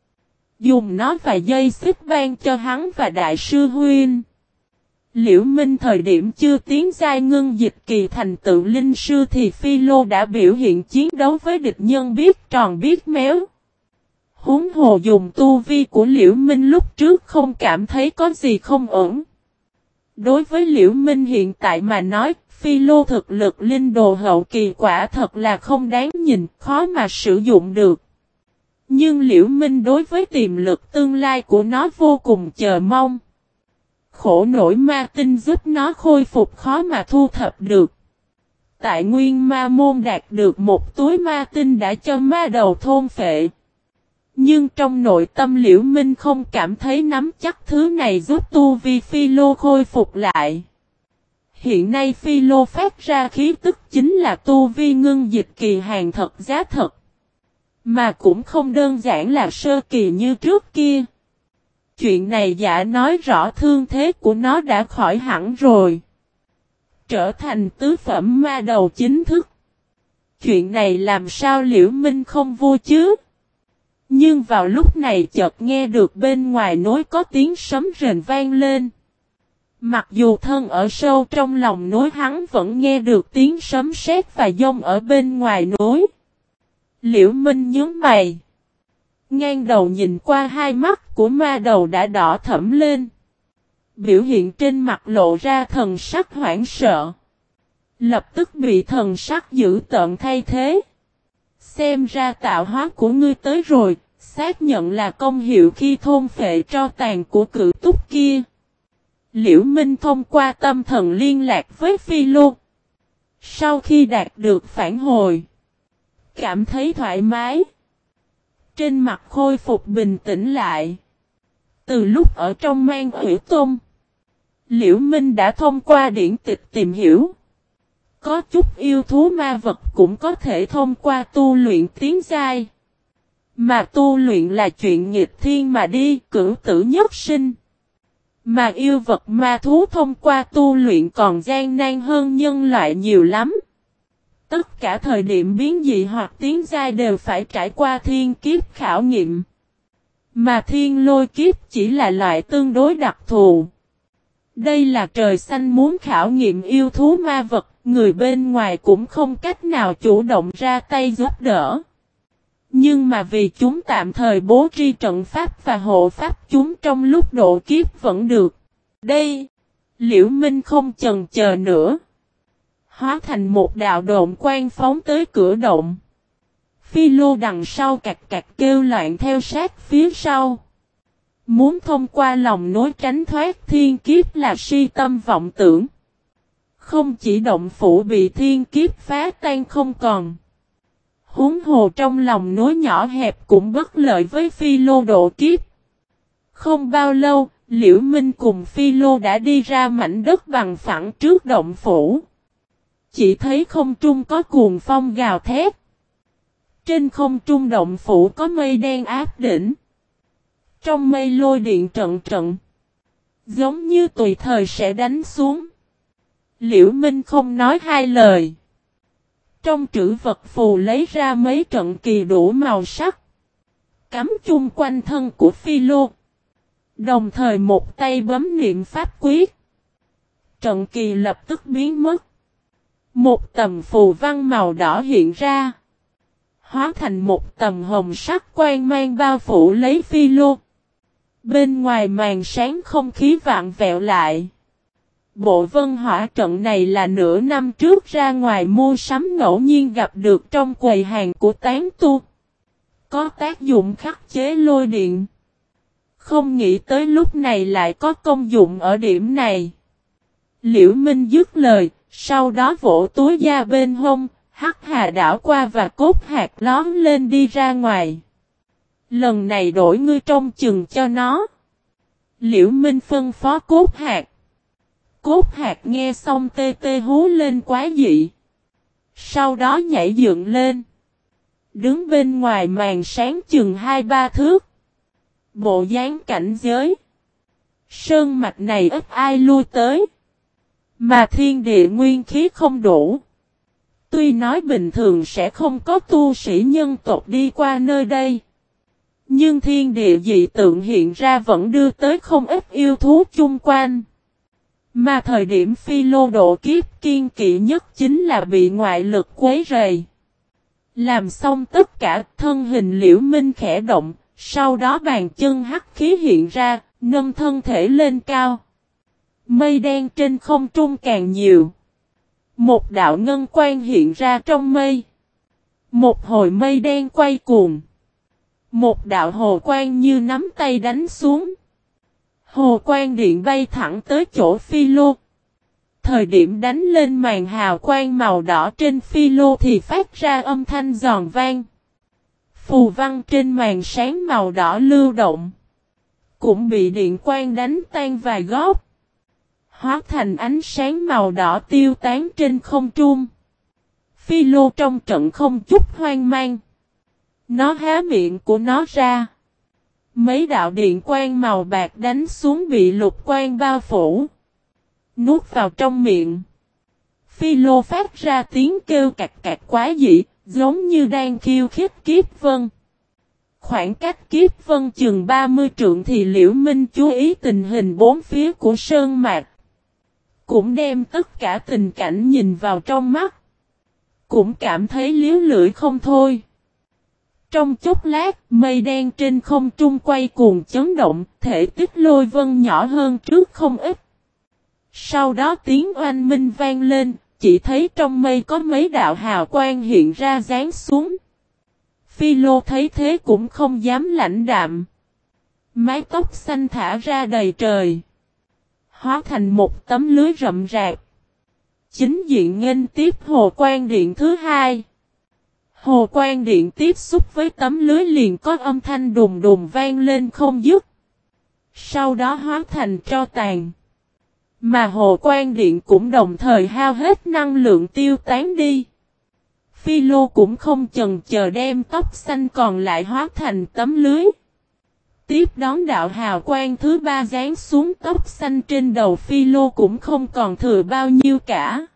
Dùng nó và dây xích ban cho hắn và đại sư Huynh. Liễu Minh thời điểm chưa tiến giai ngưng dịch kỳ thành tựu linh sư thì Phi lô đã biểu hiện chiến đấu với địch nhân biết tròn biết méo. Huống hồ dùng tu vi của Liễu Minh lúc trước không cảm thấy có gì không ổn. Đối với Liễu Minh hiện tại mà nói, Phi lô thực lực linh đồ hậu kỳ quả thật là không đáng nhìn, khó mà sử dụng được. Nhưng Liễu Minh đối với tiềm lực tương lai của nó vô cùng chờ mong. Khổ nổi ma tinh giúp nó khôi phục khó mà thu thập được. Tại Nguyên Ma Môn đạt được một túi ma tinh đã cho ma đầu thôn phệ. Nhưng trong nội tâm Liễu Minh không cảm thấy nắm chắc thứ này giúp tu vi Phi lô khôi phục lại. Hiện nay Phi lô phát ra khí tức chính là tu vi ngưng dịch kỳ hàng thật giá thật. Mà cũng không đơn giản là sơ kỳ như trước kia. Chuyện này giả nói rõ thương thế của nó đã khỏi hẳn rồi. Trở thành tứ phẩm ma đầu chính thức. Chuyện này làm sao Liễu Minh không vui chứ? Nhưng vào lúc này chợt nghe được bên ngoài núi có tiếng sấm rền vang lên. Mặc dù thân ở sâu trong lòng núi hắn vẫn nghe được tiếng sấm sét và dông ở bên ngoài núi. Liễu Minh nhướng mày. Ngang đầu nhìn qua hai mắt của ma đầu đã đỏ thẫm lên. Biểu hiện trên mặt lộ ra thần sắc hoảng sợ. Lập tức bị thần sắc dữ tợn thay thế. Xem ra tạo hóa của ngươi tới rồi, xác nhận là công hiệu khi thôn phệ tro tàn của cự túc kia. Liễu Minh thông qua tâm thần liên lạc với Phi Lô. Sau khi đạt được phản hồi, cảm thấy thoải mái. Trên mặt khôi phục bình tĩnh lại. Từ lúc ở trong Mang Hủy Tôn, Liễu Minh đã thông qua điển tịch tìm hiểu. Có chút yêu thú ma vật cũng có thể thông qua tu luyện tiến giai. Mà tu luyện là chuyện nghịch thiên mà đi, cửu tử nhất sinh. Mà yêu vật ma thú thông qua tu luyện còn gian nan hơn nhân loại nhiều lắm. Tất cả thời điểm biến dị hoặc tiến giai đều phải trải qua thiên kiếp khảo nghiệm. Mà thiên lôi kiếp chỉ là loại tương đối đặc thù. Đây là trời xanh muốn khảo nghiệm yêu thú ma vật, người bên ngoài cũng không cách nào chủ động ra tay giúp đỡ. Nhưng mà vì chúng tạm thời bố trí trận pháp và hộ pháp chúng trong lúc độ kiếp vẫn được. Đây, Liễu Minh không chần chờ nữa. Hóa thành một đạo độn quang phóng tới cửa động. Phi Lô đằng sau cạch cạch kêu loạn theo sát phía sau. Muốn thông qua lòng nối tránh thoát thiên kiếp là si tâm vọng tưởng. Không chỉ động phủ bị thiên kiếp phá tan không còn. Huống hồ trong lòng nối nhỏ hẹp cũng bất lợi với Phi Lô độ kiếp. Không bao lâu, Liễu Minh cùng Phi Lô đã đi ra mảnh đất bằng phẳng trước động phủ. Chỉ thấy không trung có cuồng phong gào thét. Trên không trung động phủ có mây đen áp đỉnh. Trong mây lôi điện trận trận. Giống như tùy thời sẽ đánh xuống. Liễu Minh không nói hai lời. Trong trữ vật phù lấy ra mấy trận kỳ đủ màu sắc. Cắm chung quanh thân của Phi Lô. Đồng thời một tay bấm niệm pháp quyết. Trận kỳ lập tức biến mất. Một tầm phù văn màu đỏ hiện ra. Hóa thành một tầm hồng sắc quang mang bao phủ lấy Phi Lô. Bên ngoài màn sáng không khí vạn vẹo lại. Bộ vân hỏa trận này là nửa năm trước ra ngoài mua sắm ngẫu nhiên gặp được trong quầy hàng của tán tu. Có tác dụng khắc chế lôi điện. Không nghĩ tới lúc này lại có công dụng ở điểm này. Liễu Minh dứt lời, sau đó vỗ túi da bên hông, hắc hà đảo qua và cốt hạt lón lên đi ra ngoài. Lần này đổi ngươi trông chừng cho nó. Liễu Minh phân phó cốt hạt. Cốt hạt nghe xong tê tê hú lên quá dị. Sau đó nhảy dựng lên. Đứng bên ngoài màn sáng chừng 2-3 thước. Bộ dáng cảnh giới. Sơn mạch này ít ai lui tới. Mà thiên địa nguyên khí không đủ. Tuy nói bình thường sẽ không có tu sĩ nhân tộc đi qua nơi đây. Nhưng thiên địa dị tượng hiện ra vẫn đưa tới không ít yêu thú chung quanh. Mà thời điểm Phi Lô độ kiếp kiên kỵ nhất chính là bị ngoại lực quấy rầy. Làm xong tất cả, thân hình Liễu Minh khẽ động, sau đó bàn chân hắc khí hiện ra, nâng thân thể lên cao. Mây đen trên không trung càng nhiều. Một đạo ngân quang hiện ra trong mây. Một hồi mây đen quay cuồng. Một đạo hồ quang như nắm tay đánh xuống. Hồ quang điện bay thẳng tới chỗ Phi Lô. Thời điểm đánh lên màn hào quang màu đỏ trên Phi Lô thì phát ra âm thanh giòn vang. Phù văn trên màn sáng màu đỏ lưu động. Cũng bị điện quang đánh tan vài góc. Hóa thành ánh sáng màu đỏ tiêu tán trên không trung. Phi Lô trong trận không chút hoang mang. Nó há miệng của nó ra. Mấy đạo điện quang màu bạc đánh xuống bị lục quang bao phủ. Nuốt vào trong miệng. Phi Lô phát ra tiếng kêu cạc cạc quá dị, giống như đang khiêu khích Kiếp Vân. Khoảng cách Kiếp Vân chừng 30 trượng thì Liễu Minh chú ý tình hình bốn phía của sơn mạc. Cũng đem tất cả tình cảnh nhìn vào trong mắt. Cũng cảm thấy liếu lưỡi không thôi. Trong chốc lát, mây đen trên không trung quay cuồng chấn động, thể tích lôi vân nhỏ hơn trước không ít. Sau đó tiếng oanh minh vang lên, chỉ thấy trong mây có mấy đạo hào quang hiện ra giáng xuống. Phi Lô thấy thế cũng không dám lãnh đạm. Mái tóc xanh thả ra đầy trời, hóa thành một tấm lưới rậm rạp. Chính diện nghênh tiếp hồ quang điện thứ hai. Hồ quang điện tiếp xúc với tấm lưới liền có âm thanh đùng đùng vang lên không dứt. Sau đó hóa thành tro tàn. Mà hồ quang điện cũng đồng thời hao hết năng lượng tiêu tán đi. Phi Lô cũng không chần chờ đem tóc xanh còn lại hóa thành tấm lưới. Tiếp đón đạo hào quang thứ ba giáng xuống, tóc xanh trên đầu Phi Lô cũng không còn thừa bao nhiêu cả.